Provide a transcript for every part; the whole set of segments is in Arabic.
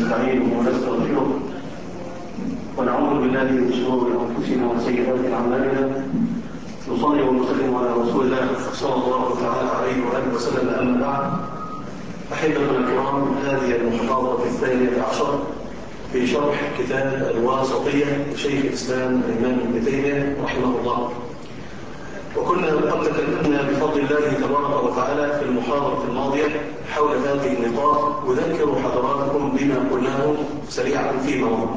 ونستعينه ونستغفره ونعوذ بالله من شرور انفسنا وسيئات اعمالنا. نصلي ونسلم على رسول الله صلى الله تعالى عليه واله وسلم. اما بعد، احبتنا الكرام، هذه المحاضره الثانيه عشر في شرح كتاب الواسطيه لشيخ الاسلام الامام ابن تيميه رحمه الله. وكنا قد تكلمنا بفضل الله تبارك وتعالى في المحاضرة الماضية حول هذه النقاط. أذكر حضراتكم بما قلناه سريعا فيما مضى.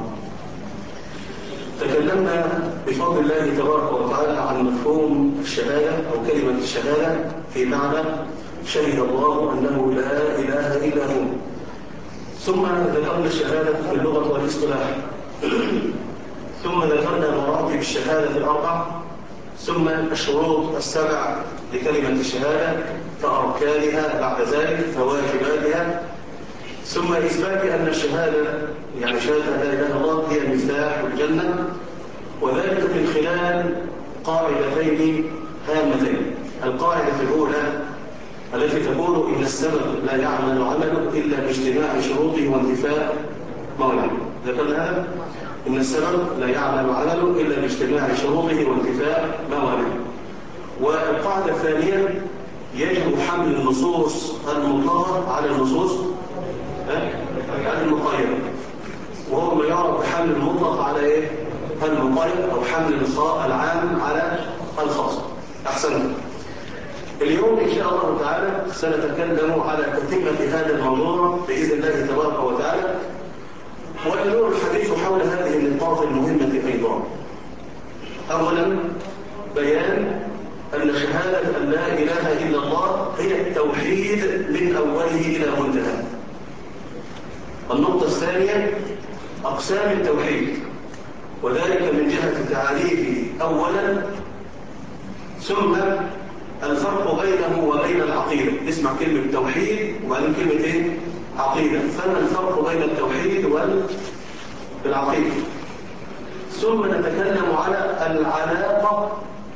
تكلمنا بفضل الله تبارك وتعالى عن مفهوم الشهادة أو كلمة الشهادة في معنى شهد الله أنه لا إله إلا هو. ثم ذكرنا الشهادة في اللغة والاصطلاح. ثم ذكرنا مراتب الشهادة الأربع، ثم الشروط السبع لكلمة الشهادة فأركانها، بعد ذلك فواجباتها، ثم إثبات أن الشهادة يعني شهادة لا إله إلا الله هي مفتاح الجنة، وذلك من خلال قاعدتين هامتين. القاعدة الأولى التي تقول إن السبب لا يعمل عمله إلا باجتماع شروطه وانتفاء موانعه. ذكرنا هذا؟ إن السبب لا يعمل عمله إلا باجتماع شروطه وانتفاء موانعه. والقاعدة الثانية يجب حمل النصوص المطلقة على النصوص المقيدة، وهو ما يعرف بحمل المطلق على إيه؟ المقيد، أو حمل العام على الخاص. أحسنت. اليوم إن شاء الله تعالى سنتكلم على تتمة هذا الموضوع بإذن الله تبارك وتعالى، ويدور الحديث حول هذه النقاط المهمة أيضا. أولا، بيان أن شهادة أن لا إله إلا الله هي التوحيد من أوله إلى منتهى. النقطة الثانية، أقسام التوحيد، وذلك من جهة تعريفه أولا، ثم الفرق بينه وبين العقيدة. اسمع كلمة توحيد وبعدين كلمة إيه؟ عقيدة. فما الفرق بين التوحيد والعقيدة؟ ثم نتكلم على العلاقة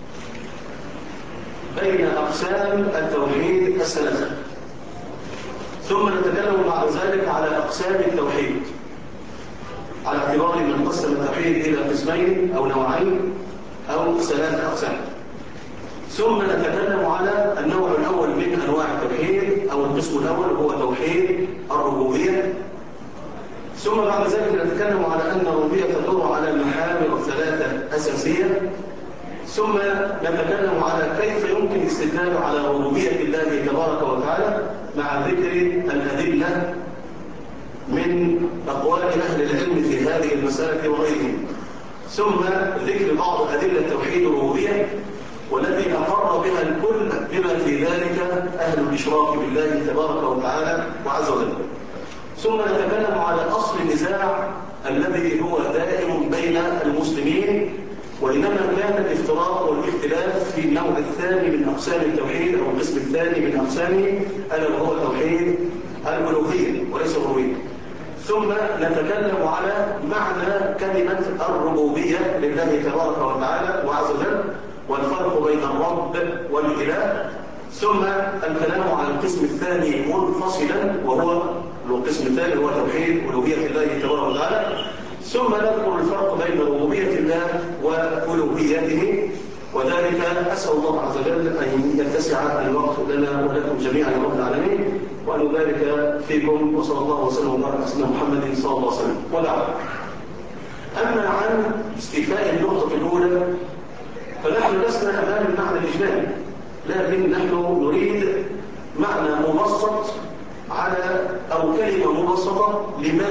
بين أقسام التوحيد الثلاثة، ثم نتكلم بعد ذلك على أقسام التوحيد على اعتبار من قسم التوحيد إلى قسمين أو نوعين أو ثلاثة أقسام. ثم نتكلم على النوع الأول من أنواع التوحيد أو القسم الأول هو توحيد الربوبية. ثم بعد ذلك نتكلم على أن الربوبية تدور على محاور ثلاثة أساسية. ثم نتكلم على كيف يمكن الاستدلال على ربوبية الله تبارك وتعالى مع ذكر الأدلة من أقوال أهل العلم في هذه المسألة وغيرهم. ثم ذكر بعض أدلة توحيد الربوبية والتي أقر بها الكل بما في ذلك أهل الإشراك بالله تبارك وتعالى وعز وجل. ثم نتكلم على أصل النزاع الذي هو دائم بين المسلمين، وإنما كان الافتراق والاختلاف في النوع الثاني من أقسام التوحيد أو القسم الثاني من أقسامه، ألا وهو توحيد الألوهية وليس الربوبية. ثم نتكلم على معنى كلمة الربوبية لله تبارك وتعالى وعز وجل، والفرق بين الرب والإله. ثم الكلام عن القسم الثاني منفصلا، وهو القسم الثاني هو توحيد ألوهية الله تبارك وتعالى. ثم نذكر الفرق بين ربوبية الله وألوهيته، وذلك أسأل الله عز وجل أن يتسع الوقت لنا ولكم جميعا يا رب العالمين، وأن يبارك فيكم، وصلى الله وسلم وبارك على سيدنا محمد صلى الله عليه وسلم. وبعد، أما عن استيفاء النقطة الأولى فنحن لسنا أمام المعنى الإجمالي، لكن نحن نريد معنى مبسط على أو كلمة مبسطة.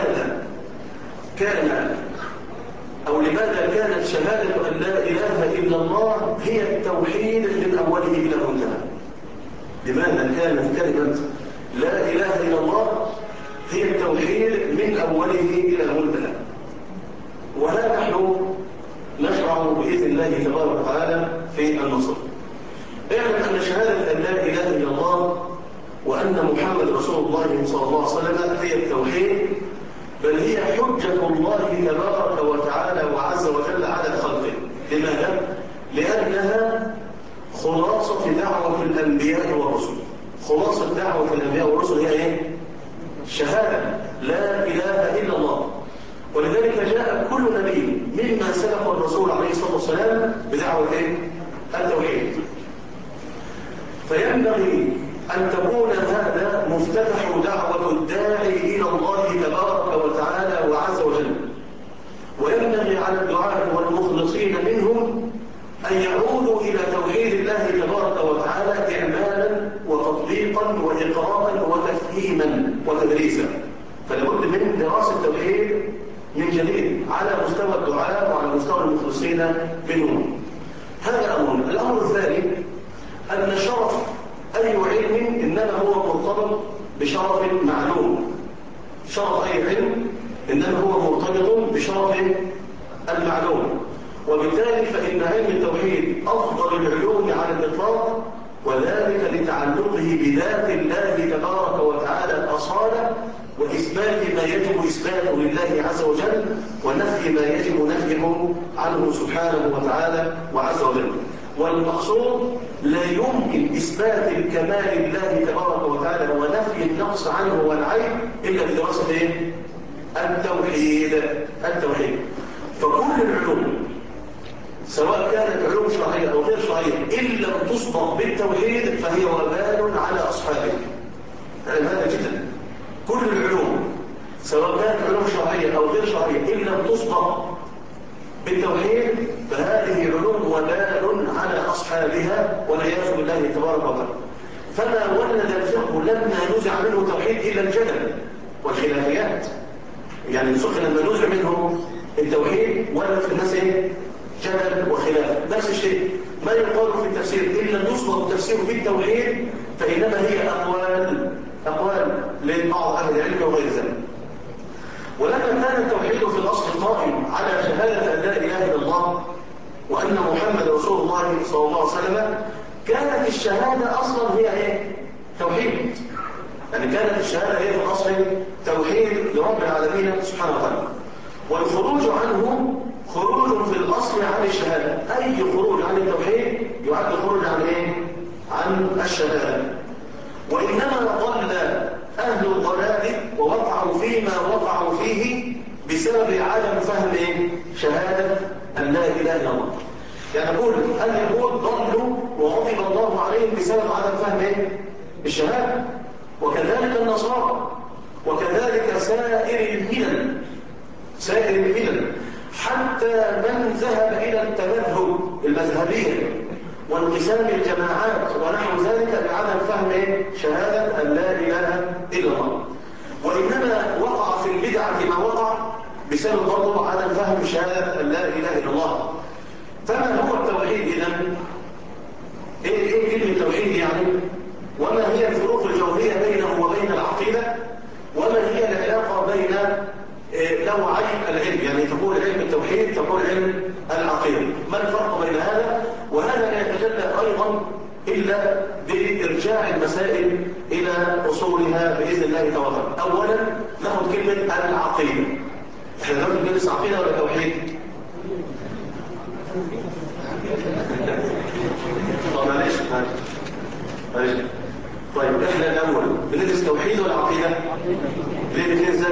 لماذا كانت شهادة أن لا إله إلا الله هي التوحيد من أوله إلى منتهى؟ لماذا كانت كلمة لا إله إلا الله هي التوحيد من أوله إلى منتهى؟ وها نحن نشرع بإذن الله تبارك وتعالى في النصر. اعلم أن شهادة أن لا إله إلا الله وأن محمد رسول الله صلى الله عليه وسلم هي التوحيد، بل هي حجة الله تبارك وتعالى وعز وجل على خلقه. لماذا؟ لأنها خلاصة دعوة الأنبياء والرسل. خلاصة دعوة الأنبياء والرسل هي إيه؟ شهادة لا إله إلا الله مما سبق الرسول عليه الصلاة والسلام بدعوة التوحيد. فينبغي أن تكون هذا مفتتح دعوة الداعي إلى الله تبارك وتعالى وعز وجل، وينبغي على الدعاة والمخلصين منهم أن يعودوا إلى توحيد الله تبارك وتعالى إعمالا وتطبيقا وإقرارا وتفهيما وتدريسا. فلابد من دراسة التوحيد من جديد على مستوى الدعاة وعلى مستوى المخلصين منهم. هذا أمر. الأمر الثاني أن شرف أي علم إنما هو مرتبط بشرف معلوم. شرف أي علم إنما هو مرتبط بشرف المعلوم، وبالتالي فإن علم التوحيد أفضل العلوم على الإطلاق، وذلك لتعلقه بذات الله تبارك وتعالى أصالة، وإثبات ما يجب إثباته لله عز وجل، ونفي ما يجب نفيه عنه سبحانه وتعالى وعز وجل. والمقصود لا يمكن إثبات الكمال لله تبارك وتعالى ونفي النقص عنه والعيب إلا بدراسة التوحيد. فكل العلوم سواء كانت علوم شرعية أو غير شرعية إن لم تصدق بالتوحيد فهي وبال على أصحابه. يعني هذا جدا. كل العلوم سواء كانت علوم شرعية أو غير شرعية إن لم تصدق بالتوحيد فهذه علوم وبال على أصحابها والعياذ بالله تبارك وتعالى. فما ولد الفقه لما نزع منه توحيد إلا الجدل والخلافيات. يعني الفقه لما نزع منه التوحيد ولد في الناس جدل وخلاف. نفس الشيء ما يقال في التفسير إلا يصدق التفسير بالتوحيد فإنما هي أقوال لبعض أهل العلم وغير ذلك. ولما كان التوحيد في الأصل قائم على شهادة أن لا إله إلا الله وأن محمد رسول الله صلى الله عليه وسلم، كانت الشهادة أصلا هي توحيد. يعني كانت الشهادة هي في الأصل توحيد لرب العالمين سبحانه وتعالى. والخروج عنه خروج في الأصل عن الشهادة. أي خروج عن التوحيد يعد خروج عن الشهادة. وإنما ضل أهل الضلال ووقعوا فيما وقعوا فيه بسبب عدم فهم شهادة أن لا إله إلا الله. يعني نقول اليهود ضلوا وغضب الله عليهم بسبب عدم فهم الشهادة، وكذلك النصارى، وكذلك سائر الملل حتى من ذهب إلى التمذهب المذهبية وانقسام الجماعات ونحو ذلك بعدم فهم شهادة أن لا إله إلا الله. وإنما وقع في البدعة ما وقع بسبب برضه عدم فهم شهادة أن لا إله إلا الله. فما هو التوحيد إذن؟ إيه كلمة التوحيد يعني؟ وما هي الفروق الجوهرية بينه وبين العقيدة؟ وما هي العلاقة بين نوعي العلم؟ يعني تقول علم التوحيد تقول علم العقيدة. ما الفرق بين هذا؟ وهذا لا يتجلى أيضا إلا بإرجاع المسائل إلى أصولها بإذن الله تعالى. أولا ناخذ كلمة العقيدة. احنا ناخذ ندرس عقيدة ولا توحيد؟ طب معلش. طيب احنا الأول بندرس توحيد ولا عقيدة؟ ليه الاثنين ازاي؟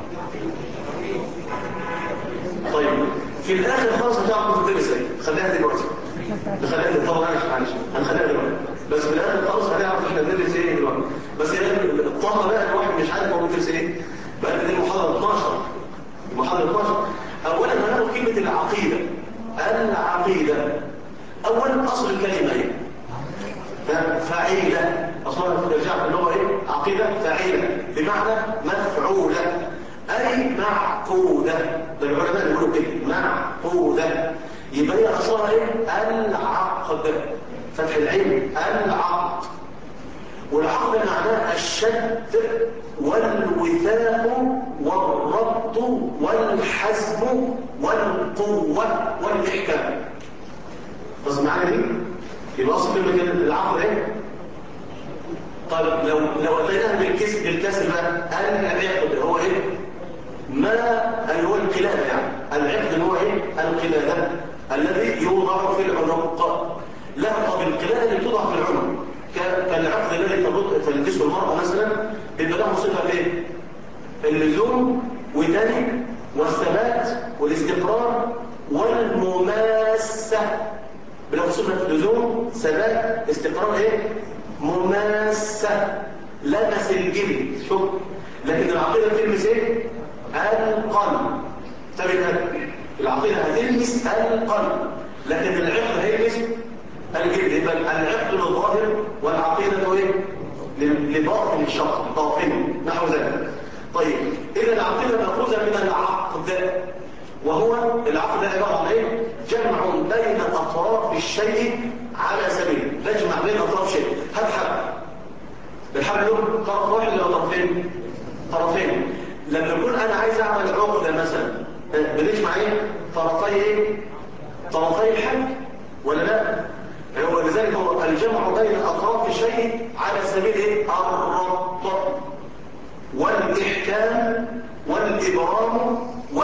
طيب في الآخر خلاص هتعرفوا تدرس ايه؟ خليها دلوقتي. طبعا معلش هنخليها دلوقتي. بس في الآخر خلاص هنعرف احنا بندرس ايه دلوقتي. بس الطاقة بقى الواحد مش عارف هو بيدرس ايه. بقى دي المحاضرة 12. المحاضرة 12. أولا هناخد كلمة العقيدة. العقيدة أولا أصل الكلمة ايه؟ فاعيلة. أصلا ترجع في اللغة عقيدة فاعيلة بمعنى مفعولة أي معقودة. ده العلماء يقولوا كده معقودة. يبقى هي أصلها العقد. فتح العين العقد. والعقد معناه الشد والوثاق والربط والحزم والقوة والإحكام. بس معنى دي يبقى أصل كلمة العقد طيب لو أتيناها بالكسر بقى العقد هو ما هو القلادة. يعني العقد هو القلادة الذي يوضع في العنق. لقب القلادة اللي توضع في العنق كالعقد الذي تلبسه المرأة مثلا بيبقى له صفة اللزوم والثبات والاستقرار والمماسة بلغة لزوم ثبات استقرار ايه؟ مماسة لمس الجلد شوف. لكن العقيدة تلمس ايه؟ القلب. تبقى العقيدة هتلمس القلب لكن العقل هيلمس الجلد. يبقى العقل للظاهر والعقيدة ايه؟ لباطن الشخص باطنه نحو ذلك. طيب إذا العقيدة مأخوذة من العقد، وهو العقد عبارة عن ايه؟ جمع بين أطراف الشيء على سبيل نجمع بين أطراف شيء. هات حبل، الحبل له طرف واحد ولا طرفين؟ طرفين. لما يكون أنا عايز أعمل عقدة مثلا بنجمع ايه؟ طرفي ايه؟ طرفي الحبل ولا لا؟ ولذلك هو الجمع بين أطراف الشيء على سبيل ايه؟ الربط والإحكام والإبرام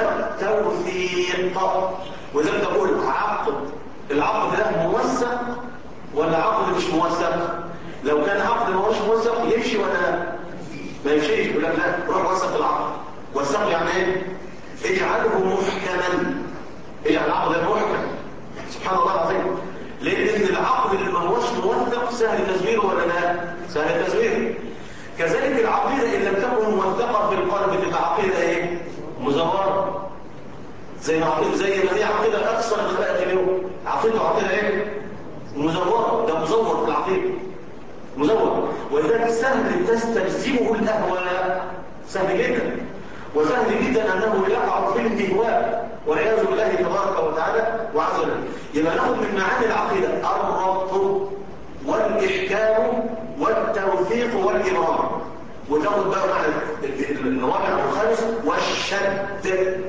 والتوثيق. وذلك تقول عقد، العقد ده موثق ولا عقد مش موثق؟ لو كان عقد ما هوش موثق يمشي ولا لا؟ ما يمشيش. يقول لك لا روح وثق العقد. وثق يعني ايه؟ اجعله محكما، اجعل العقد محكم. سبحان الله العظيم. لان العقد اللي ما هوش موثق سهل تزويره ولا لا؟ سهل تزويره. كذلك العقيدة إن لم تكن موثقة في القلب تبقى عقيدة إيه؟ مزورة. زي ما هي عقيدة أكثر من بقى اليوم. عقيدة إيه؟ مزورة. ده مزور في العقيدة. مزور. ولذلك سهل تستلزمه الأهواء. سهل جدا. وسهل جدا أنه يقع في الإهواء والعياذ بالله تبارك وتعالى وعز وجل. يبقى ناخد من معاني العقيدة الربط والإحكام والتوثيق والإبرام. وتاخد بقى معنى الرابع أو الخامس والشد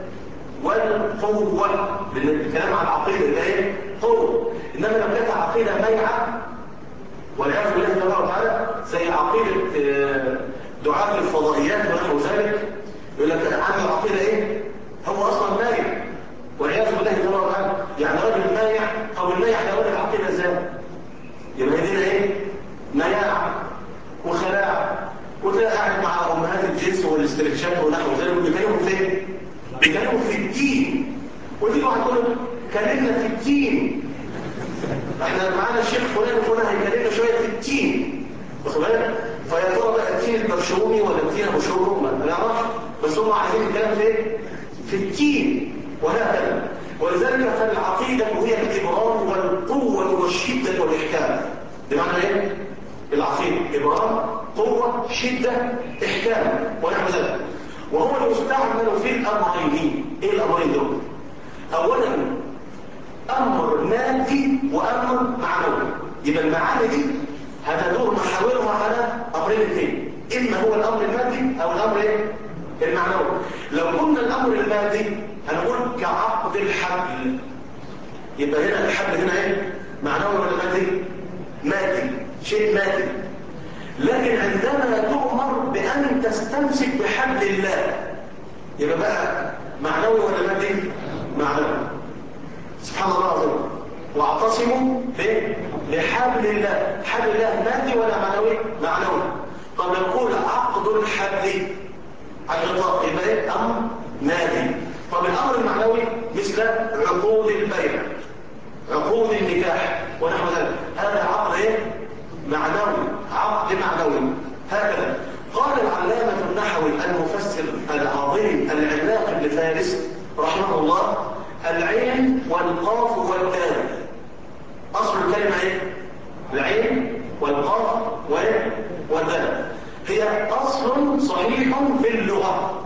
والقوة. لأن الكلام عن العقيدة ده إيه؟ قوة. إنما لو كانت عقيدة ميعة والعياذ بالله تبارك وتعالى زي عقيدة دعاة الفضائيات ونحو ذلك، يقول لك عنده عقيدة إيه؟ هو أصلا مايع والعياذ بالله تبارك وتعالى. يعني راجل مايع، طب المايع ده يقول لك عقيدة إزاي؟ يبقى هنا ايه؟ مياع وخلاع. وتلاقي قاعد مع امهات الجنس والاسترتشات ونحو ذلك بيتكلموا فين؟ بيتكلموا في الدين. ودي واحد يقول كلمنا في الدين. احنا معانا الشيخ فلان وفلان هيكلمنا شويه في الدين. واخد بالك؟ فيا ترى بقى الدين البرشومي ولا الدين ابو شوم ما نعرفش، بس هم عايزين الكلام فين؟ في الدين وهكذا. ولذلك فالعقيدة هي الإبرام والقوة والشدة والإحكام. بمعنى إيه؟ العقيدة إبرام، قوة، شدة، إحكام ونحو ذلك. وهو المستعمل في الأمرين. إيه الأمرين دول؟ أولا أمر مادي وأمر معنوي. يبقى المعاني دي هتدور محاورها على أمرين اثنين، إما هو الأمر المادي أو الأمر إيه؟ المعنوي. لو قلنا الأمر المادي هنقول كعقد الحبل. يبقى هنا الحبل هنا ايه؟ معنوي ولا مادي؟ مادي، شيء مادي. لكن عندما تؤمر بأن تستمسك بحبل الله يبقى بقى معنوي ولا مادي؟ معنوي. سبحان الله العظيم. واعتصموا بحبل الله. حبل الله مادي ولا معنوي؟ معنوي. طب نقول عقد الحبل على الإطلاق يبقى ايه؟ أمر مادي. طب الأمر المعنوي مثل عقود البيع، عقود النكاح ونحو ذلك، هذا عقد ايه؟ معنوي، عقد معنوي. هكذا قال العلامة النحوي المفسر العظيم العملاق ابن فارس رحمه الله: العين والقاف والدال. أصل الكلمة ايه؟ العين والقاف والدال هي أصل صحيح في اللغة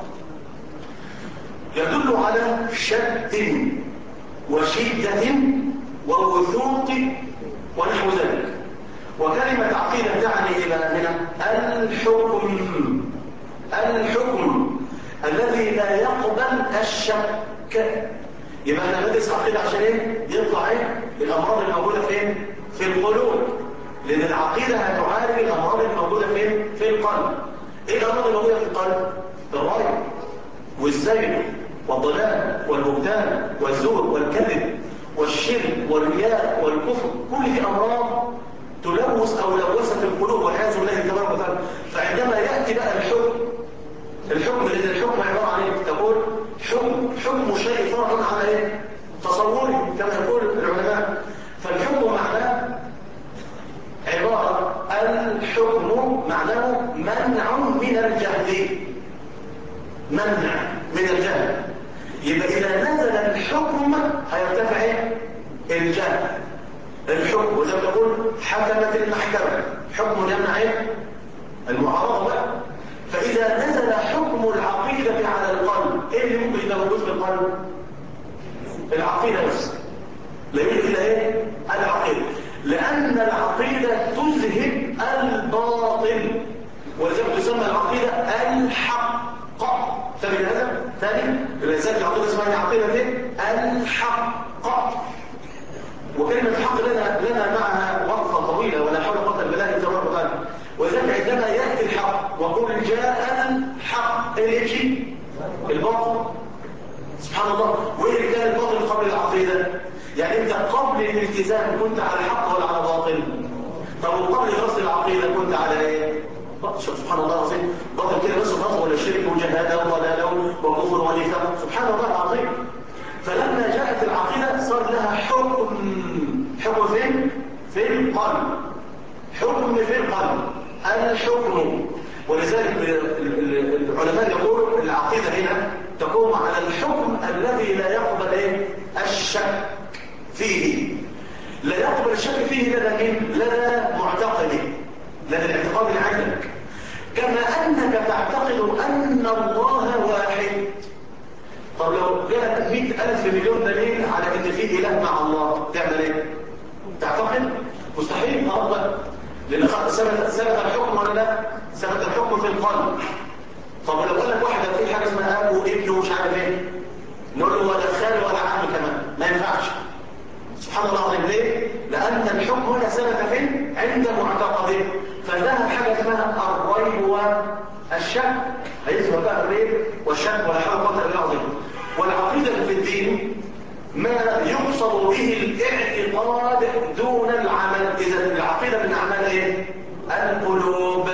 يدل على شد وشدة ووثوق ونحو ذلك. وكلمة عقيدة تعني إلى هنا الحكم، الحكم الذي لا يقبل الشك. يبقى احنا ندرس عقيدة عشان ايه؟ يطلع ايه؟ الأمراض الموجودة فين؟ في القلوب. لأن العقيدة هتعالج الأمراض الموجودة فين؟ في القلب. ايه الأمراض الموجودة في القلب؟ الرأي والزيغ والضلال والبهتان والزور والكذب والشرك والرياء والكفر، كل دي أمراض تلوث أو لوثت القلوب والعياذ بالله تبارك وتعالى. فعندما يأتي بقى الحكم لأن الحكم عبارة عن ايه؟ تقول حكم شيء فرع على ايه؟ تصوري كما يقول العلماء. فالحكم معناه عبارة، الحكم معناه منع من الجهل، منع من الجهل. يبقى إذا نزل الحكم هيرتفع الجهل. الحكم وزي ما تقول حكمت المحكمة، حكم يمنع المعارضة بقى. فإذا نزل حكم العقيدة على القلب، إيه اللي ممكن يبقى موجود في القلب؟ العقيدة بس، لا يوجد إلا العقيدة، لأن العقيدة تذهب الباطل، ولذلك تسمى العقيدة الحق. ثاني هذا ثاني الإنسان العقيدة اسمها عقيدة الحق. وكلمة الحق لنا معها وقفة طويلة، ولا حول ولا قوة إلا بالله تبارك وتعالى. ولذلك عندما يأتي الحق وقل جاء الحق، إيه يجي؟ الباطل. سبحان الله. وإيه اللي كان الباطل قبل العقيدة؟ يعني أنت قبل الالتزام كنت على حق ولا على باطل؟ طب وقبل دراسة العقيدة كنت على إيه؟ سبحان الله العظيم. باطل كده بس باطل، ولا شرك وجهاده وضلاله وكفر ونفاق، سبحان الله العظيم. فلما جاءت العقيدة صار لها حكم. حكم فين؟ في القلب. حكم في القلب، الحكم. ولذلك العلماء يقولوا العقيدة هنا تقوم على الحكم الذي لا يقبل الشك فيه. لا يقبل الشك فيه لدى مين؟ لدى معتقده، لدى الاعتقاد اللي عندك. كما أنك تعتقد أن الله واحد. طب لو جاءت 100,000 مليون دليل على ان في اله مع الله، تعمل ايه؟ تعتقد؟ مستحيل. خلاص، لان ثبت الحكم ولا لا؟ ثبت الحكم في القلب. طب لو قال لك واحد في حاجه اسمها اب وابن ومش عارف ايه، نقول له ولا خال ولا عم كمان، ما ينفعش. سبحان الله العظيم. ليه؟ لان الحكم هنا ثبت فين؟ عند معتقده. فذهب حاجه اسمها الريب والشك، هيثبت بقى الريب والشك ولا حول ولا قوه الا بالله العظيم. والعقيدة في الدين ما يقصد به الاعتقاد دون العمل. إذا العقيدة من أعمال إيه؟ القلوب.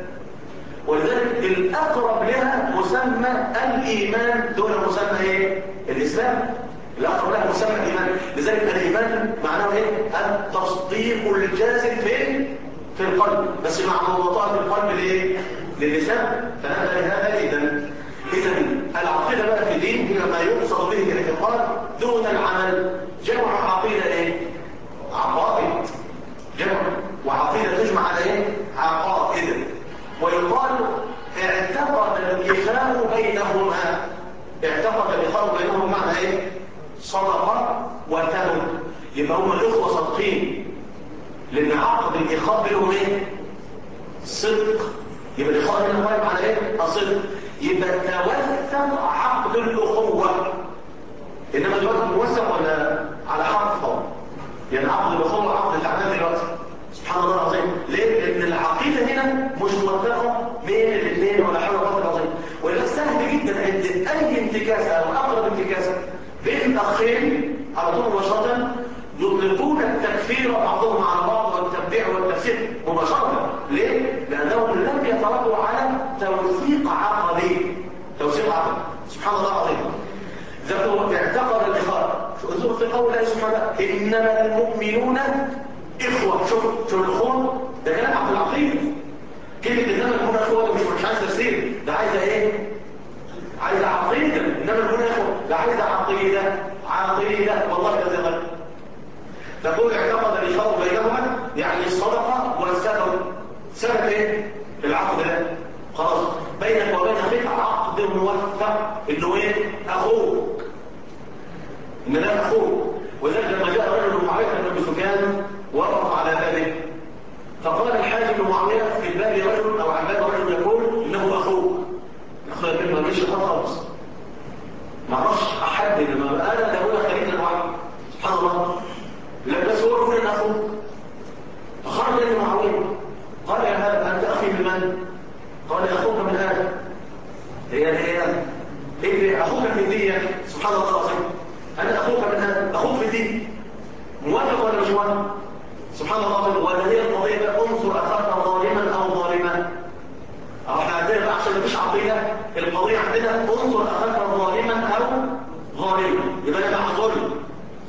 ولذلك الأقرب لها مسمى الإيمان دون مسمى إيه؟ الإسلام. الأقرب لها مسمى الإيمان. لذلك الإيمان معناه إيه؟ التصديق الجازم في القلب، بس مع موضوعات القلب لإيه؟ للسان. فنبدأ لهذا. إذا العقيدة بقى في الدين هي ما يقصد به الاعتقاد دون العمل. جمع عقيدة ايه؟ عقائد. جمع وعقيدة تجمع على ايه؟ عقائد. ويقال اعتقد الإخاء بينهما. اعتقد الإخاء بينهما معنى ايه؟ صدقة وتهم. يبقى هم الإخوة صادقين، لأن عقد الإخاء بينهم ايه؟ صدق. يبقى الإخاء بينهم واقف على ايه؟ الصدق. يبقى توثق عقد الأخوة. إنما دلوقتي موثق ولا على حرف طبعا؟ يعني عقد الأخوة عقد الأعمال دلوقتي. سبحان الله العظيم. ليه؟ لأن العقيدة هنا مش موثقة بين الاثنين ولا حول ولا قوة إلا بالله. ولذلك سهل جدا عند أي انتكاسة أو أقرب انتكاسة بين أخين على طول مباشرة يطلقون التكفير بعضهم على بعض والتبديع والتفسير مباشرة. ليه؟ لأنهم لم يتربوا على توثيق عقدي. توثيق عقدي. سبحان الله العظيم. ذاته اعتقد الإخاء. انظر في قول الله سبحانه: إنما المؤمنون إخوة. شوف الأخوة ده كلام عقل العقيدة. كلمة إنما المؤمنون إخوة مش عايز تفسير، ده عايزة إيه؟ عايزة عقيدة. إنما المؤمنون إخوة ده عايزة عقيدة. والله لا زغل. تقول اعتقد الإخاء بينهما يعني الصدقة والسبب. سبب ايه؟ العقد ده. خلاص بينك وبين اخيك عقد موثق انه ايه؟ اخوك. ان ده اخوك. وذلك لما جاء رجل معاوية بن ابي سفيان وقف على بابه، فقال الحاج بن معاوية في الباب رجل او عن باب رجل يقول انه اخوك. اخويا كلمة مش خالص. ما اعرفش احد لما انا ده هو خليل الوعي. سبحان الله. لا بس هو يقول ان اخوك. فخرج ابن معاوية قال: يا هذا انت اخي بمن؟ قال: اخوك من هذا. هي اخوك في الدين. سبحان الله العظيم. انا اخوك من هذا. اخوك في الدين موافق ولا مش موافق؟ سبحان الله العظيم. ولا هي القضيه بقى انصر اخاك ظالما او ظالما. احنا عندنا بقى عشان مفيش عقيده، القضيه عندنا انصر اخاك ظالما او ظالما. يبقى انا مع ظلم.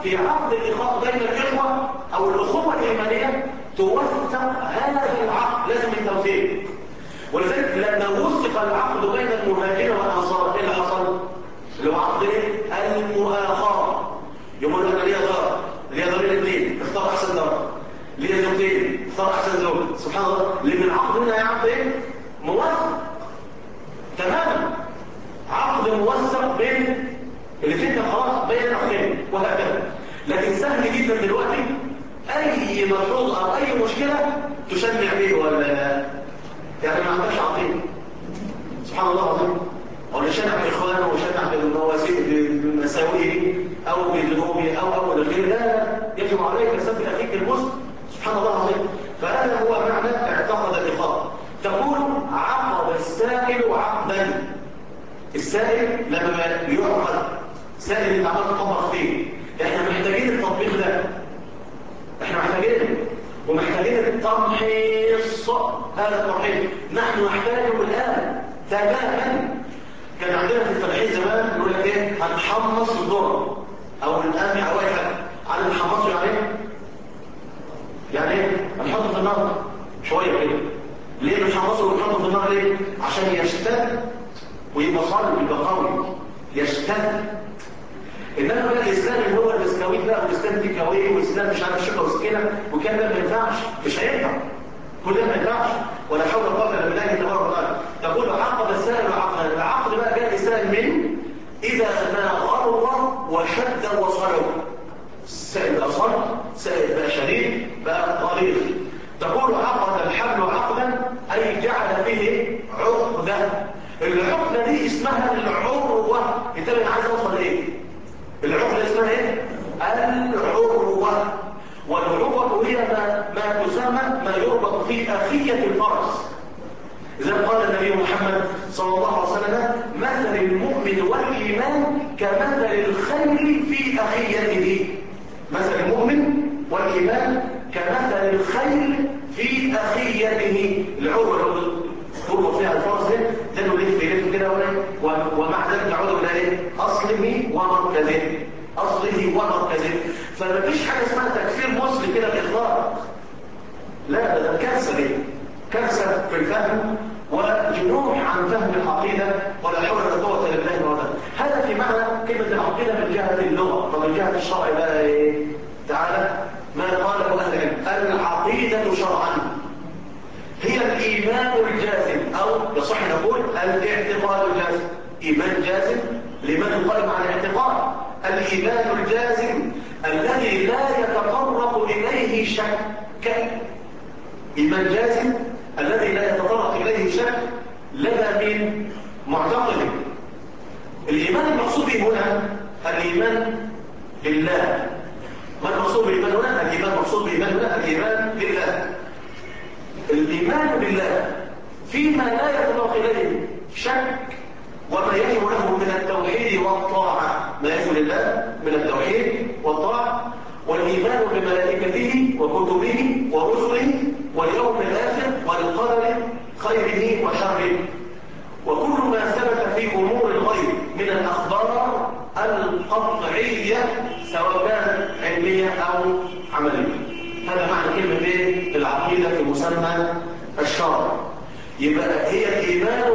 في عقد الإخاء بين الإخوة أو الأخوة الإيمانية توثق هذا العقد، لازم التوثيق. ولذلك لما وثق العقد بين المهاجرين والأنصار، إيه اللي حصل؟ اللي هو عقد إيه؟ المؤاخاة. يقول أنا ليا دار، ليا دارين الاثنين، اختار أحسن دار. ليا زوجتين، اختار أحسن زوج. سبحان الله، اللي من العقد هنا يا عقد إيه؟ موثق تماما، عقد موثق بين الاثنين، خلاص بين الأخين وهكذا. لكن سهل جدا دلوقتي أي مفروض أو أي مشكلة تشنع به ولا يعني ما عندهاش عقيم. سبحان الله العظيم. ولا شنع بإخوانه وشنع بمساوئه أو بذنوبه أو الغير، لا يجب عليك سب أخيك المسلم. سبحان الله العظيم. فهذا هو معنى اعتقد الإخاء. تقول عقد السائل عقدا. السائل لما يعقد سائل اللي عمال تطبق فيه، احنا محتاجين التطبيق ده، احنا محتاجين ومحتاجين التمحيص. هذا التمحيص نحن نحتاجه الآن تماما. كان عندنا في الفلاحين زمان يقول لك ايه؟ هنحمص الذره او القمح او اي حاجه. عارف نحمصه يعني ايه؟ يعني ايه؟ هنحطه في النار شويه كده. ليه بنحمصه ونحطه في النار ليه؟ عشان يشتد ويبقى صلب، يبقى قوي، يشتد. انما بقى الاسلام اللي هو البسكويت بقى، والاسلام دي كاوي، والاسلام مش عارف شوكه وسكينه وكان ده ما ينفعش، مش هينفع. كل ده ما ينفعش. ولا حول ولا قوه الا بالله تبارك وتعالى. تقول عقد السائل عقدا. العقد بقى جاء السائل من اذا ما غلظ وشد وصلب. السائل بقى صلب، سائل بقى شديد، بقى غليظ. تقول عقد الحبل عقدا اي جعل به عقده. العقده دي اسمها العروه. انت انا عايز اوصل ايه؟ العقده اسمها ايه؟ العروه. والعروه هي ما تسمى ما يربط في اخيه الفرس. إذا قال النبي محمد صلى الله عليه وسلم مثل المؤمن والإيمان كمثل الخيل في أخيته. مثل المؤمن والإيمان كمثل الخيل في أخيته. العروة تربط فيها الفرس ده يلف يلف كده ومع ذلك يعود إلى إيه؟ أصله ومركزه. أصله ومركزه. فما فيش حاجة اسمها تكفير مسلم كده بإطلاق. لا، ده كارثة دي، كارثة في الفهم وجنوح عن فهم العقيدة. ولا حول ولا قوة إلا بالله العظيم. هذا في معنى كلمة العقيدة من جهة اللغة. ومن جهة الشرع بقى إيه؟ تعالى ما قاله أهل العلم. العقيدة شرعا هي الإيمان الجازم، أو يصح نقول الاعتقاد الجازم. إيمان جازم لمن قائم على الاعتقاد. الإيمان الجازم الذي لا يتطرق إليه شك. إيمان جازم الذي لا يتطرق إليه شك لدى من معتقد. الإيمان المقصود به هنا الإيمان بالله. ما المقصود بالإيمان هنا؟ الإيمان المقصود بالإيمان هنا الإيمان بالله. الإيمان بالله فيما لا يتطرق إليه شك، وما يجب له من التوحيد والطاعة. ما يجب لله من التوحيد والطاعة، والإيمان بملائكته وكتبه ورسله واليوم الآخر والقدر خيره وشره، وكل ما ثبت في أمور الغيب من الأخبار القطعية سواء كانت علمية أو عملية. هذا معنى كلمة ايه؟ العقيدة في مسمى الشرع. يبقى هي الإيمان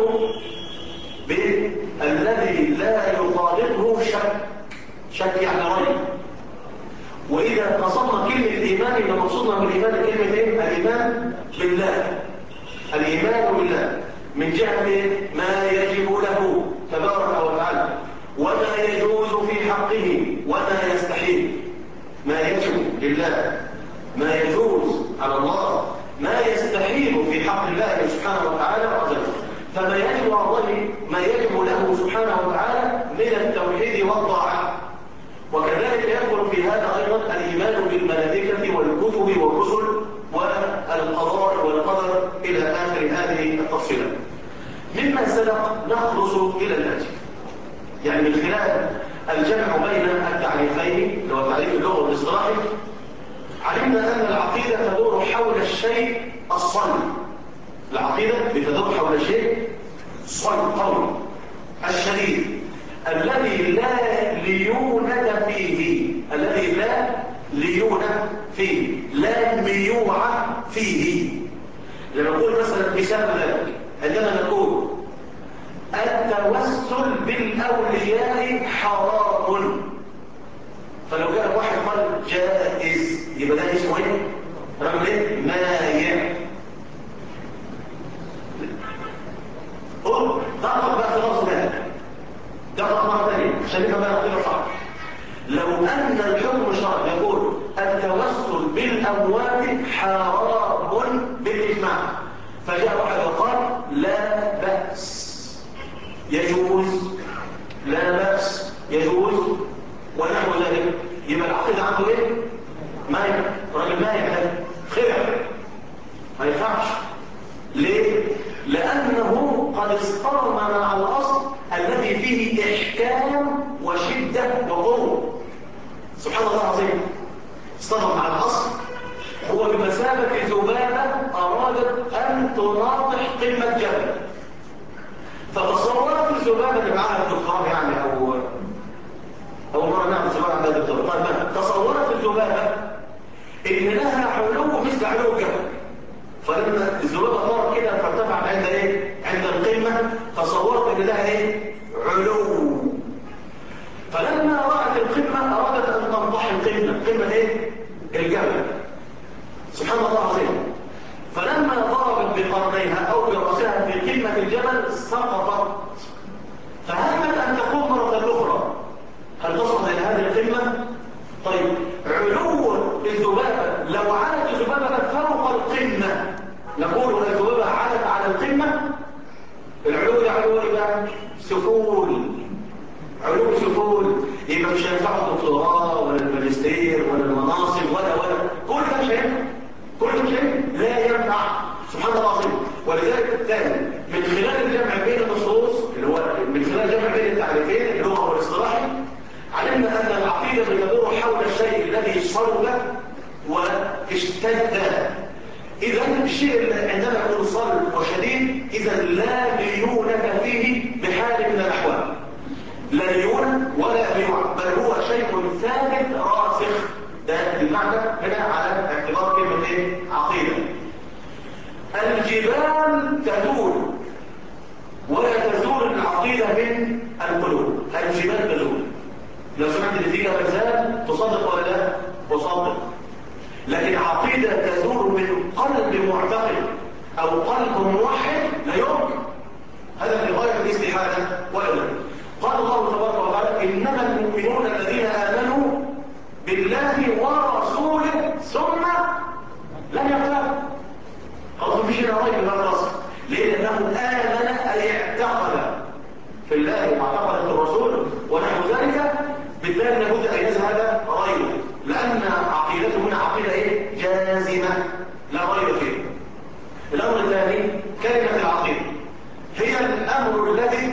بالذي لا يطابقه شك. شك يعني ريب. وإذا قصدنا كلمة الإيمان يبقى مقصودنا بالإيمان كلمة ايه؟ الإيمان بالله. الإيمان بالله من جهة ما يجب له تبارك وتعالى، وما يجوز في حقه وما يستحيل. ما يجب لله، ما يجوز على الله، ما يستحيل في حق الله سبحانه وتعالى وعزله. فما يجب على الله ما يجب له سبحانه وتعالى من التوحيد والطاعة. وكذلك يدخل في هذا أيضا الإيمان بالملائكة والكتب والرسل والقضاء والقدر إلى آخر هذه التفصيلات. مما سبق نخلص إلى الآتي، يعني من خلال الجمع بين التعريفين اللي هو تعريف اللغة والاصطلاحي، علمنا أن العقيدة تدور حول الشيء الصلب. العقيدة بتدور حول الشيء الصلب قوي الشديد الذي لا ليولد فيه. الذي لا ليون فيه، لا ميوعة فيه. لما نقول مثلا مثال ذلك، عندما نقول التوسل بالأولياء حرام، فلو جاء واحد قال جائز، يبقى ده اسمه ايه؟ رجل ايه؟ مايع. قل دقق بقى في لفظ مايع، دقق مرة ثانية عشان نفهم بقى القيمة صح. لو أن الحكم الشرعي يقول التوسل بالأموات حرام بالإجماع، فجاء واحد وقال لا بأس يجوز، لا بأس يجوز ونحو ذلك، يبقى العقيدة عنده ايه؟ مايع، راجل مايع ده خلع، ما ينفعش. ليه؟ لأنه قد اصطدم مع الأصل الذي فيه إحكام وشدة وقوة. سبحان الله العظيم، اصطدم مع الأصل. هو بمثابة ذبابة أرادت أن تناطح قمة جبل، فتصورت الذبابة اللي معاها الدكتور يعني أو مرة نعمل ذبابة عندها الدكتور، طيب تصورت الذبابة إن لها علو مثل علو الجبل، فلما الذبابة طارت كده فارتفعت عند ايه؟ عند القمة، تصورت ان لها ايه؟ علو. فلما رأت القمة ارادت ان تنطح القمة، قمة ايه؟ الجبل. سبحان الله العظيم. فلما ضربت بقرنيها او برأسها في قمة الجبل سقطت، فهمت ان تقوم مرة اخرى. هل تصل الى هذه القمة؟ طيب علو الذبابة لو علت الذبابة فوق القمة نقول الذبابة علت على القمة، العلو ده علو يبقى سفول، علو سفول، يبقى مش هينفع الدكتوراه ولا الماجستير ولا المناصب ولا كل ده مش هينفع، كل ده مش هينفع، لا ينفع. سبحان الله العظيم. ولذلك الثاني من خلال الجمع بين النصوص اللي هو من خلال الجمع بين التعريفين اللغة والاصطلاحي علمنا أن العقيدة بتدور حول الشيء الذي صلب واشتد. إذا الشيء اللي عندما يكون صلب وشديد إذا لا ليونة فيه بحال من الأحوال، لا ليونة ولا ليونة، بل هو شيء ثابت راسخ. ده المعنى هنا على اعتبار كلمة ايه؟ عقيدة. الجبال تزول ولا تزول العقيدة من القلوب، الجبال تزول. لو سمعت اللي فيها بزال تصدق ولا لا؟ تصدق. لكن عقيدة تزول من قلب معتقد أو قلب موحد لا يمكن، هذا في غاية الاستحالة وإلا. قال الله تبارك وتعالى إنما المؤمنون الذين آمنوا بالله ورسوله ثم لم يرتابوا. خلاص مفيش هنا ريب بقى خلاص. ليه؟ لأنه آمن أي اعتقد في الله واعتقد في الرسول ونحو ذلك، بالتالي لابد أن يذهب ريبه، لأن عقيدته هنا عقيدة إيه؟ جازمة لا ريب فيه. الأمر الثاني كلمة العقيدة هي الأمر الذي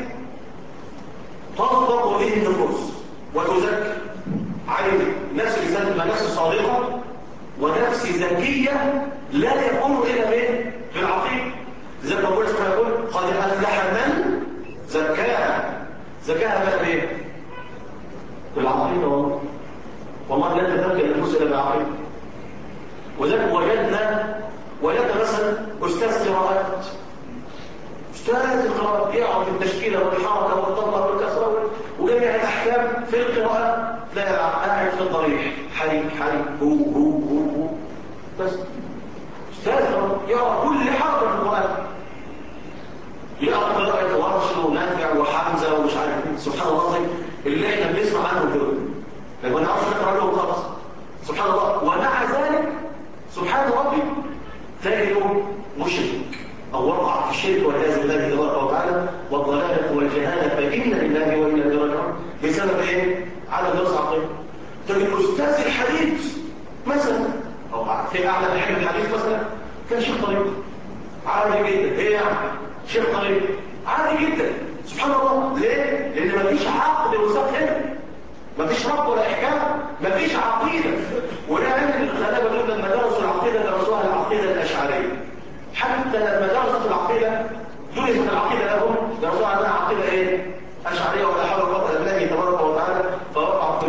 تطبق به النفوس وتزكي. عايز نفس رسالة نفس صادقة ونفس ذكية لا يكون إلا به في العقيدة. زي ما قلت يقول قد أفلح من زكاها. زكاها بقى بايه؟ بالعقيدة. والله لا تزكي النفوس إلا بالعقيدة. وذلك وجدنا مثلا أستاذ قراءات، أستاذ القراءات يعرف التشكيلة والحركة والضبط والكسرة وجميع الأحكام في القراءة، لا قاعد في الضريح حريك هو بس أستاذ يعرف كل حركة في القرآن، يعرف قراءة ورش ونافع وحمزة ومش عارف. سبحان الله اللي احنا بنسمع عنه دول لما نعرفش نقرأ له خالص. سبحان الله. ومع ذلك سبحان ربي تجده مشرك أو وقع في الشرك والعياذ بالله تبارك وتعالى والضلالة والجهالة، فإن لله وإنا إليه راجعون بسبب إيه؟ عدم درس عقيدة. تجد أستاذ الحديث مثلا أو في أعلى حاجة الحديث مثلا كان شيخ طريق عادي جدا. إيه يعني؟ شيخ طريق عادي جدا. سبحان الله. ليه؟ لأن مفيش عقد وثاق هنا، مفيش رب ولا إحكام، مفيش عقيدة. وده عند الغلابة دول لما درسوا العقيدة درسوها العقيدة الأشعرية. حتى لما درسوا العقيدة درست العقيدة لهم درسوها عنها عقيدة إيه؟ أشعرية ولا حول ولا قوة إلا بالله تبارك وتعالى، فوقعوا في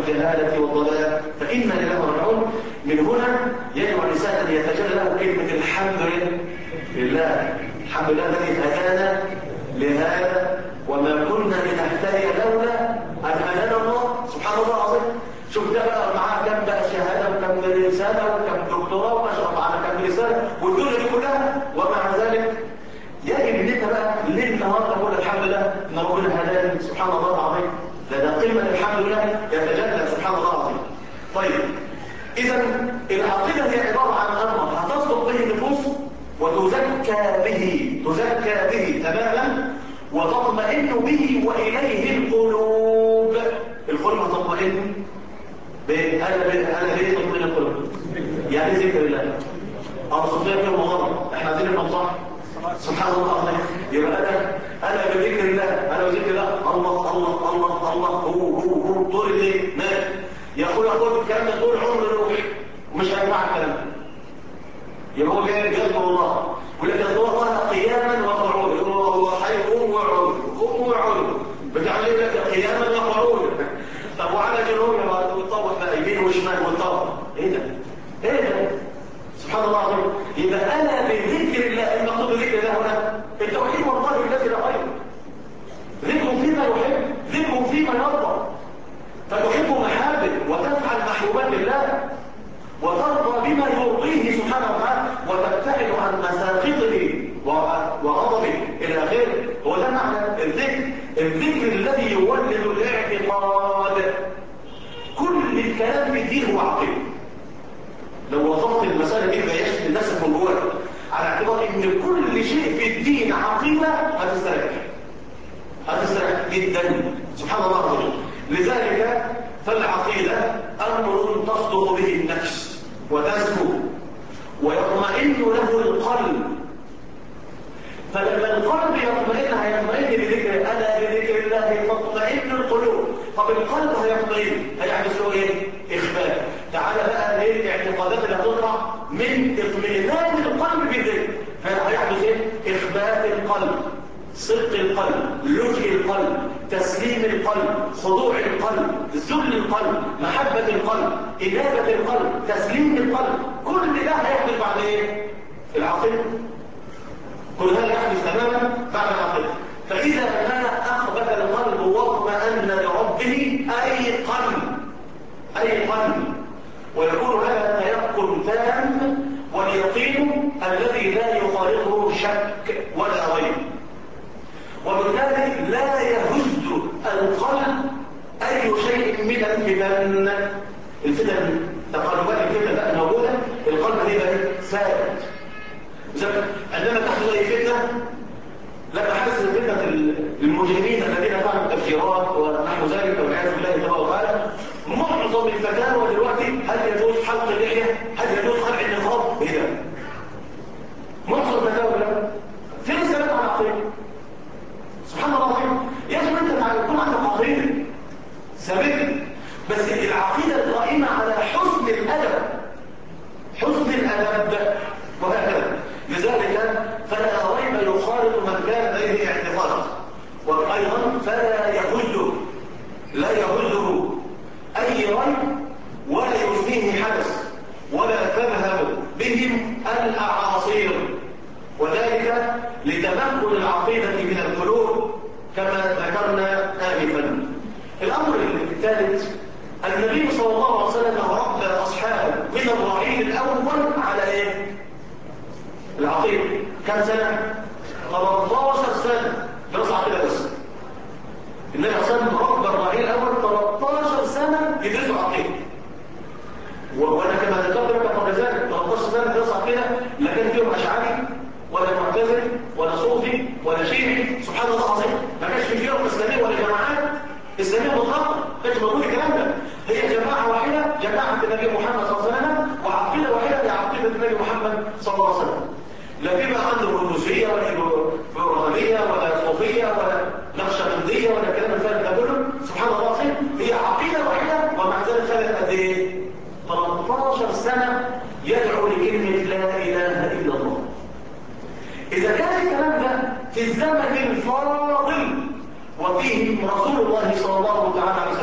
والجهالة والضلال فإنا إليه راجعون. من هنا يجب على الإنسان أن يتجلى له كلمة الحمد لله. الحمد لله الذي هدانا لهذا وما كنا لنهتدي لولا أن هدانا الله. سبحان الله العظيم. شوف ده بقى معاه كم بقى شهادة وكم رسالة وكم دكتوراه وأشرف على كم رسالة والدنيا دي كلها، ومع ذلك يجب ان انت بقى ليل نهار تقول الحمد لله ان ربنا هداني. سبحان الله العظيم. ده قمه الحمد لله يتجلى. سبحان الله العظيم. طيب اذا العقيده هي عباره عن امر هتصدق به النفوس تزكى به تماما وتطمئن به واليه القلوب. القلوب هتطمئن انا ليه تطمئن القلوب؟ يعني ذكر الله. صوفيا كلمه غلط، احنا عايزين ننصح. سبحان الله العظيم. يبقى انا بذكر الله، انا بذكر الله الله الله الله الله هو طول الليل مات. يا اخويا خد الكلام ده طول عمر الروح ومش هينفع الكلام ده. يبقى هو جاي يذكر الله ولكن يذكر الله قياما وقعودا. هو هيقوم ويقعد بتعمل لك قياما وقعودا. طب وعلى جنوبه وتطوح بقى يمين وشمال وتطوح. ايه ده؟ سبحان الله العظيم. يبقى انا بذكر الله. المقصود بذكر الله هنا التوحيد والله الذي لا غيره. ذكر فيما يحب، ذكر فيما يرضى. فتحب محابب وتفعل محبوبات الله وترضى بما يرضيه سبحانه وتعالى وتبتعد عن مساقطه وغضبه الى اخره. هو ده معنى الذكر الذي يولد الاعتقاد. كل الكلام في الدين هو عقيده. لو وصفت المسألة دي بيشت الناس من جواك على اعتبار ان كل شيء في الدين عقيدة هتستريح جدا. سبحان الله العظيم. لذلك فالعقيدة امر تصدق به النفس وتزكو ويطمئن له القلب. فلما القلب يطمئن هيطمئن بذكر الا بذكر الله تطمئن القلوب. طب القلب هيطمئن هيحدث له ايه؟ اخبات. تعالى بقى ايه الاعتقادات اللي هتطلع من اطمئنان القلب بالذكر. فهيحدث ايه؟ اخبات القلب، صدق القلب، لجء القلب، تسليم القلب، خضوع القلب، ذل القلب، محبة القلب، إنابة القلب، تسليم القلب. كل ده هيحدث بعد ايه؟ العقيدة. كل هذا يحدث تماما بعد العقيدة. فإذا ما أخبت القلب واطمأن لربه أي قلب ويكون هذا تيقن تام واليقين الذي لا يخالطه شك ولا ريب. وبالتالي لا يهز القلب أي شيء من الفتن تقلبات الفتن بقى موجودة. القلب هيبقى ثابت. عندما تحدث أي فتنة لما حدث فتنة المجرمين الذين فعلوا التفجيرات ونحو ذلك والعياذ بالله تبارك وتعالى، معظم الفتاوى دلوقتي هل يجوز حلق اللحية؟ هل يجوز خلع النقاب؟ ايه ده؟ معظم الفتاوى ده فين الثبات على العقيدة؟ سبحان الله العظيم. يجب انت يكون عندك عقيدة ثابتة، بس العقيدة القائمة على حسن الأدب وهكذا. لذلك فلا ريب يخالط من كان لديه اعتقاد، وايضا فلا يهزه اي ريب ولا يثنيه حدث ولا تذهب بهم الاعاصير. وذلك لتمكن العقيدة من القلوب كما ذكرنا آنفا. الامر الثالث النبي صلى الله عليه وسلم ربى اصحابه من الرعيل الاول على ايه؟ العقيدة. كم سنة؟ 13 سنة درس عقيدة بس. النبي صلى الله عليه وسلم ربى الرعيل الاول 13 سنة يدرسوا عقيدة. وانا كما ذكرت لك قبل ذلك 13 سنة درس عقيدة لا كان فيهم اشعري ولا معتزلي ولا صوفي ولا شيعي. سبحان الله العظيم. ما كانش في فرق اسلاميه ولا جماعات اسلاميه مطلقه، ما كانش موجود الكلام ده. هي جماعه واحده، جماعه النبي محمد صلى الله عليه وسلم، وعقيده واحده هي عقيده النبي محمد صلى الله عليه وسلم. لا في بقى عنده هندوسيه ولا ابراهيميه ولا صوفيه ولا نقشبنديه ولا كلام الفارغ ده كله. سبحان الله العظيم. هي عقيده واحده ومع ذلك خدت قد ايه؟ 13 سنه يدعو لكلمه لا اله الا الله. إذا كان الكلام ده في الزمن الفاضل وفيه رسول الله صلى الله عليه وسلم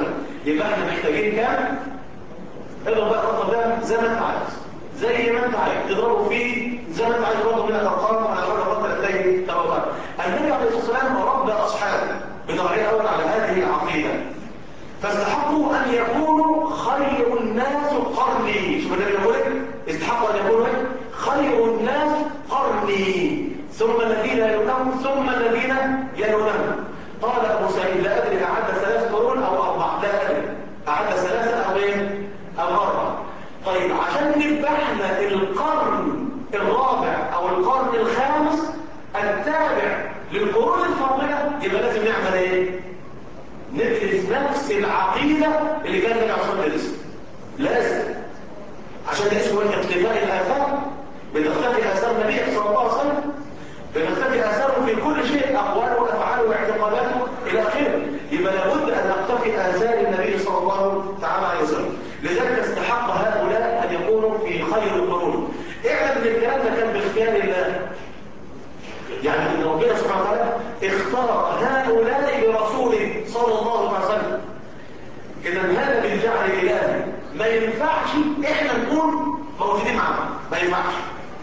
يبقى احنا محتاجين كام؟ اضرب بقى الرقم ده زي ما انت عايز، زي ما انت عايز تضربه فيه زي ما انت عايز، برضه من الارقام على كل رقم هتلاقي توافق. النبي عليه الصلاه والسلام ربى اصحابه بنوعيه الاول على هذه العقيده، فاستحقوا ان يكونوا خير الناس قرني. شوف النبي يقول لك استحقوا ان يكونوا خير الناس قرني، ثم الذين يلونهم ثم الذين يلونهم. قال ابو سعيد لا ادري اعد 3 قرون او 4، لا ادري اعد 3 او ايه او 4. طيب عشان نبقى احنا القرن الرابع او القرن الخامس التابع للقرون الفاضله، يبقى لازم نعمل ايه؟ ندرس نفس العقيده اللي كان النبي عليه الصلاه والسلام لازم، عشان ده اسمه اختفاء الاثار. بتختفي اثار النبي صلى الله عليه وسلم، بتختفي اثاره في كل شيء، اقواله وافعاله واعتقاداته الى اخره. يبقى لابد ان نقتفي اثار النبي صلى الله تعالى عليه وسلم. لذلك استحق هؤلاء ان يكونوا في خير القرون. اعلم ان الكلام ده كان باختيار الله، يعني ان ربنا سبحانه وتعالى اختار هؤلاء لرسوله صلى الله عليه وسلم. اذا هذا بالجعل الالهي، ما ينفعش احنا نكون موجودين معاهم، ما ينفعش.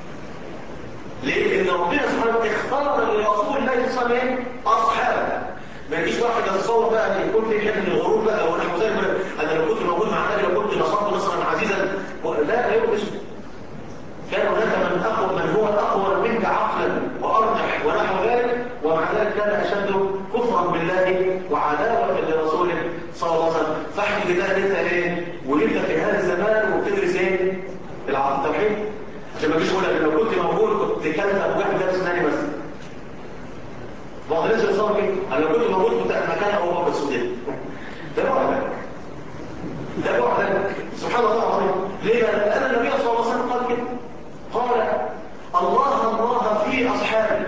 ليه؟ لان ربنا سبحانه وتعالى اختار لرسول الله صلى الله عليه وسلم اصحابه. ما يجيش واحد يتصور بقى ان يكون في حته الغرور بقى ونحو ذلك، انا لو كنت موجود مع النبي لو كنت نصرت نصرا عزيزا. لا يمكن. كان هناك من هو اقوى منك عقلا وارجح ونحو ذلك، ومع ذلك كان اشد كفرا بالله وعداوه لرسوله صلى الله عليه وسلم. فاحمد الله ان انت ايه ولدت في هذا الزمان وبتدرس ايه؟ التوحيد. عشان ما تجيش تقول لك لو كنت موجود كنت كلت واحد لابس ثاني بس. بعض الناس يصور كده، انا لو كنت موجود كنت مكان ابو بكر الصديق. ده بعدك، ده بعدك. سبحان الله العظيم. ليه؟ لان النبي صلى الله عليه وسلم قال كده، قال الله في اصحابي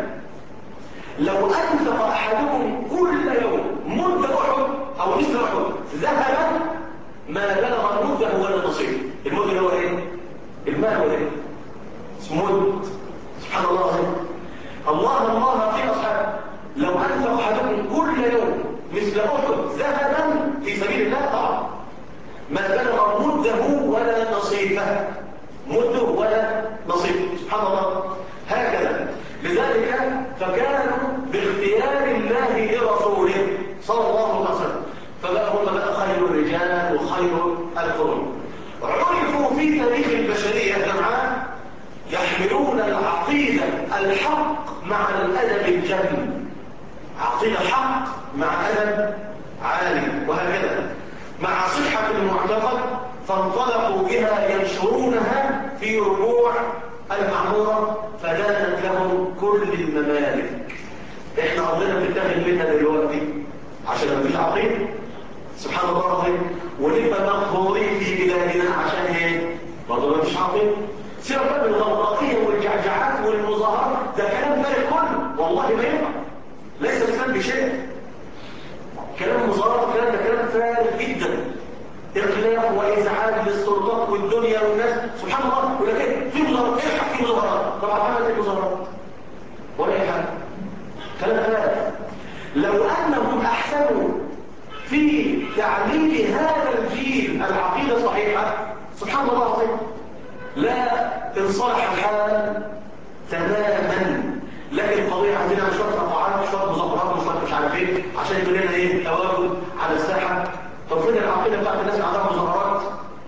لو انفق احدكم كل يوم مد احد او مثل احد ذهبا ما بلغ مده ولا نصيب. المد اللي هو ايه؟ المال هو ايه؟ اسمه مد. سبحان الله العظيم. الله في اصحابه لو انفق احدكم كل يوم مثل احد ذهبا في سبيل الله طبعا ما بلغ مده ولا نصيبه، مده ولا نصيب. سبحان الله. هكذا. لذلك فكانوا باختيار الله لرسوله صلى الله عليه وسلم، فبقى هم بقى خير الرجال وخير القرون. عرفوا في تاريخ البشريه يا جماعه يحملون العقيده الحق مع الادب الجم، عقيده حق مع ادب عالي، وهكذا مع صحه المعتقد فانطلقوا بها ينشرونها في ربوع المعمورة فدانت لهم كل الممالك. احنا عندنا بنتاخد منها دلوقتي عشان ما فيش عقيدة. سبحان الله العظيم. ونبقى مقهورين في بلادنا عشان ايه؟ برضه ما فيش عقيدة. سيبك بقى من الغلطاتية والجعجعات والمظاهرات، ده كلام فارغ كله، والله ما ينفع. ليس الاسلام بشيء. كلام المظاهرات والكلام ده كلام فارغ جدا. إقلاق وإزعاج للسلطات والدنيا والناس. سبحان الله. ولكن في مظاهرات، إلحق في مظاهرات. طبعا عملت المظاهرات ولا أي حاجة. كلام فارغ. لو أنهم أحسنوا في تعليم هذا الجيل العقيدة الصحيحة، سبحان الله العظيم، لا انصلح الحال تماما. لكن القضية عندنا شوية قطاعات، شوية مظاهرات، شوية مش عارف ايه، عشان يبقى لنا ايه تواجد على الساحة. طب فين العقيدة بتاعت الناس اللي عندها مظاهرات؟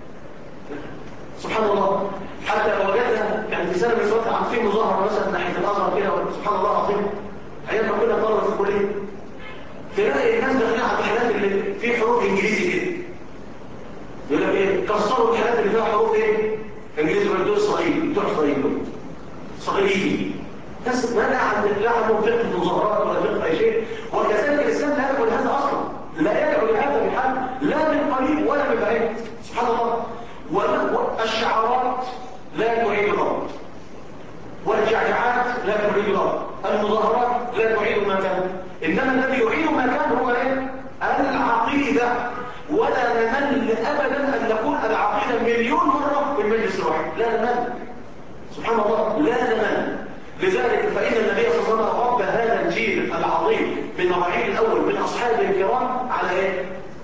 سبحان الله. حتى لو وجدنا كان في سنة من الوقت عارفين مظاهرة مثلا ناحية الأزهر كده، سبحان الله العظيم، أيام ما كنا طلبة في الكلية تلاقي الناس داخلين على الامتحانات اللي فيه حروف إنجليزي كده. يقول لك ايه؟ كسروا الامتحانات اللي فيها حروف ايه؟ إنجليزي، ولا إسرائيل، بتوع إسرائيل دول إسرائيليين. بس ما لا عندهم فقه المظاهرات ولا فقه أي شيء. وكذلك الإسلام لا يدعو لهذا أصلا، لا يدعو لهذا بالحال، لا من قريب ولا من بعيد. سبحان الله. والشعارات لا تعيد الأرض، والجعجعات لا تعيد الأرض، المظاهرات لا تعيد ما كان، إنما الذي يعيد ما كان هو إيه؟ العقيدة. ولا نمل أبدا أن نقول العقيدة مليون مرة في المجلس الواحد، لا نمل. سبحان الله، لا نمل. لذلك فإن النبي صلى الله عليه وسلم ربى هذا الجيل العظيم من الرعيل الأول من أصحابه الكرام على إيه؟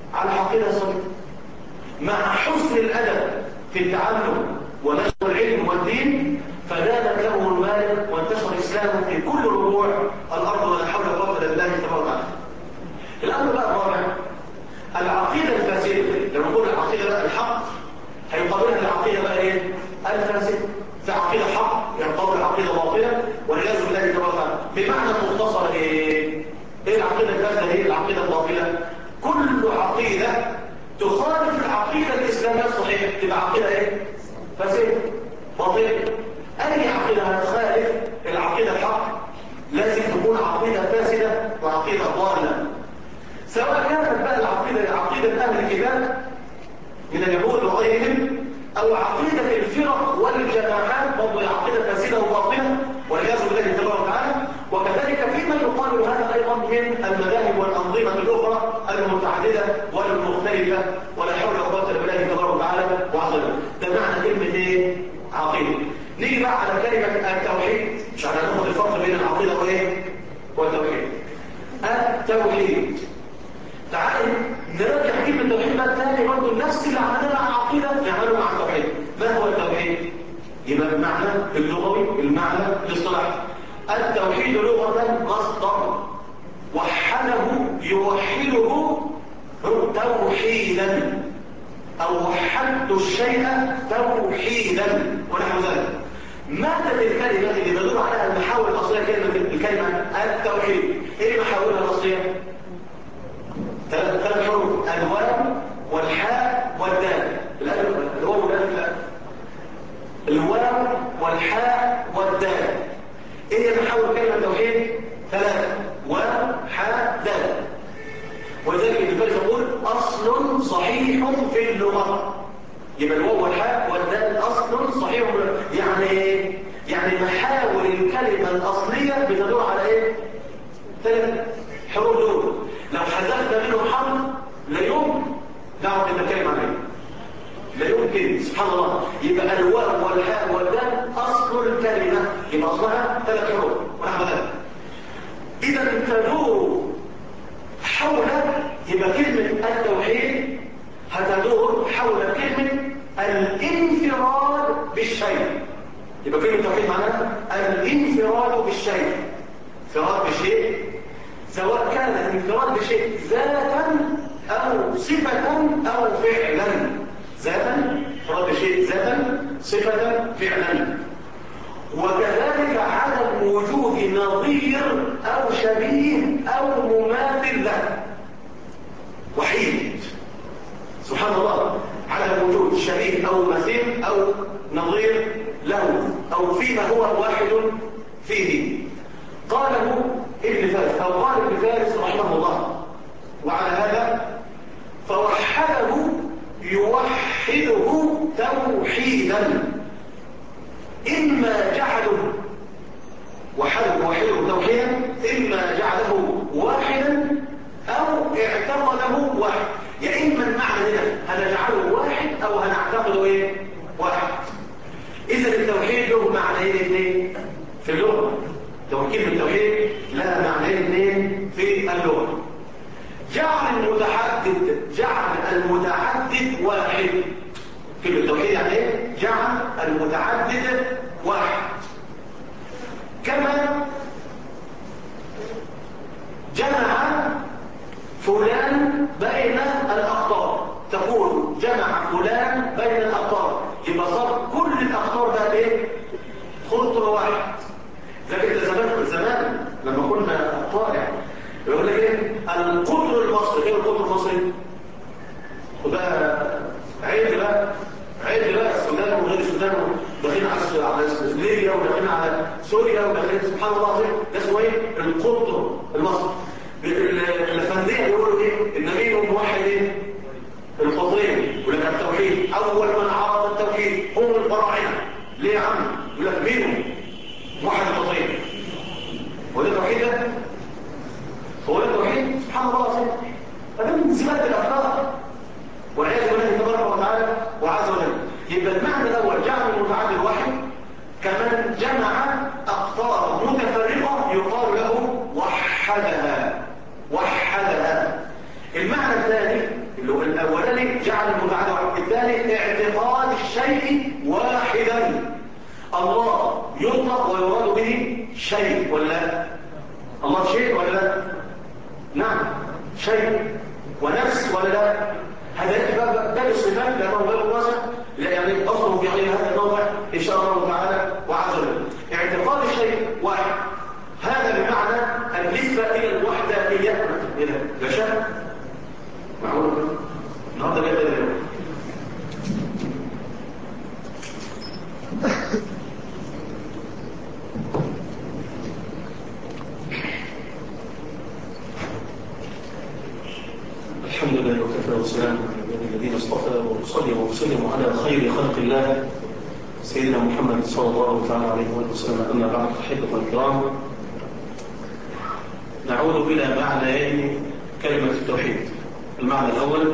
على عقيدة صحيحة مع حسن الأدب في التعلم ونشر العلم والدين، فدامت له المال وانتشر الإسلام في كل ربوع الأرض ولا حول ولا قوة إلا بالله تبارك وتعالى. الأمر بقى الرابع، العقيدة الفاسدة. لما نقول العقيدة بقى الحق هيقابلها العقيدة بقى ايه؟ الفاسدة. في عقيدة حق يقابل عقيدة باطلة والعياذ بالله تبارك وتعالى. بمعنى مختصر ايه؟ ايه العقيدة الفاسدة؟ ايه العقيدة الباطلة؟ كل عقيدة تخالف العقيدة الإسلامية الصحيحة تبقى عقيدة ايه؟ فاسدة باطلة. أي عقيدة هتخالف العقيدة الحق لازم تكون عقيدة فاسدة وعقيدة ضالة، سواء كانت بقى العقيدة عقيدة أهل الكتاب من اليهود وغيرهم، أو عقيدة الفرق والجماعات برضه عقيدة فاسدة وباطلة والعياذ بالله تبارك وتعالى. وكذلك فيما يقال هذا أيضا من المذاهب والأنظمة الأخرى المتعددة والمختلفة ولا حول ولا قوة إلا بالله تبارك وتعالى وعظيمة. ده معنى كلمة إيه؟ عقيدة. نيجي بقى على كلمة التوحيد عشان ناخد الفرق بين العقيدة وإيه؟ والتوحيد. التوحيد، تعالوا نراجع كلمة التوحيد بقى تاني برضه نفس اللي عملنا مع العقيدة نعمله مع التوحيد. ما هو التوحيد؟ يبقى المعنى اللغوي، المعنى الاصطلاحي. التوحيد لغة مصدر وحده يوحده توحيدا، أو وحدت الشيء توحيدا ونحو ذلك. مادة الكلمة اللي بدور عليها المحاور الأصلية الكلمة التوحيد، إيه محاورها الأصلية؟ ثلاث حروف، الواو والحاء والدال. الواو والدال، لا، الواو والحاء والدال. ايه هي محاور كلمه التوحيد؟ ثلاثه، واو حاء دال. ولذلك ابن فارس يقول اصل صحيح في اللغه. يبقى الواو والحاء والدال اصل صحيح في اللغه. يعني ايه؟ يعني محاور الكلمه الاصليه بتدور على ايه؟ ثلاث حروف دول. لو حذفنا منهم حرف لا يمكن نعرف نتكلم عليه، لا يمكن. سبحان الله. يبقى الواو والحاء والدال اصل الكلمه، يبقى اصلها ثلاث حروف ونحو ذلك. اذا تدور حول، يبقى كلمه التوحيد هتدور حول كلمه الانفراد بالشيء. يبقى كلمه التوحيد معناها الانفراد بالشيء، انفراد بشيء، سواء كان الانفراد بشيء ذاتا أو صفة أو فعلا. ذاتا، انفراد بشيء ذاتا، صفة، فعلا. وكذلك عدم وجود نظير أو شبيه أو مماثل له، وحيد. سبحان الله. عدم وجود شبيه أو مثيل أو نظير له أو فيما هو واحد فيه. قاله ابن فارس أو قال ابن فارس رحمه الله. وعلى هذا فوحده يوحده توحيدا، إما جعله وحده توحيدا، إما جعله واحدا أو اعتقده واحد. يا إما المعنى هنا هنجعله واحد أو هنعتقده إيه؟ واحد. إذا التوحيد له معنيين اثنين في اللغة. كلمة التوحيد لها معنيين اثنين في اللغة. جعل المتعدد واحد. كلمة التوحيد يعني ايه؟ جعل المتعدد واحد. كما جمع فلان بين الأقطار، تقول جمع فلان بين الأقطار، يبقى صار كل الأقطار ده ايه؟ خطر واحد. لكن زمان لما كنا طائع يقول لك ايه؟ القطر المصري. ايه القطر المصري؟ وده عيد بقى السودان وغير السودان، وداخلين على ليبيا وداخلين على سوريا وداخلين، سبحان الله العظيم، ده اسمه ايه؟ القطر المصري. الافنديه بيقولوا ايه؟ النبي موحد ايه؟ القطرين. يقول لك التوحيد اول من عرض التوحيد هم الفراعنه. ليه يا عم؟ يقول لك مين موحد القطرين؟ هو ده التوحيد ده؟ هو ده التوحيد؟ سبحان الله العظيم. هذا من زباله الافكار والعياذ بالله تبارك وتعالى وعز وجل. يبقى المعنى الاول جعل المتعدد واحد، كمان جمع اقطار متفرقه يقال له وحدها. المعنى الثاني اللي الأولاني جعل المتعدد واحد، الثاني اعتقاد الشيء واحدا. الله يطلق ويراد به شيء ولا لا؟ الله شيء ولا لا؟ نعم شيء. ونفس ولا لا؟ هذا يتبقى باب الصفات لأنه باب واسع، يعني أصله في غير هذا الموضع إن شاء الله تعالى وعز وجل. اعتقاد الشيء واحد هذا بمعنى النسبة إلى الوحدانية. لا شك معقول النهارده جاي اليوم. الحمد لله وكفى وسلام على الذين اصطفى، وصلي وسلم على خير خلق الله سيدنا محمد صلى الله تعالى عليه وسلم. أما بعد، أحبة الكرام، نعود إلى معنيين كلمة التوحيد. المعنى الأول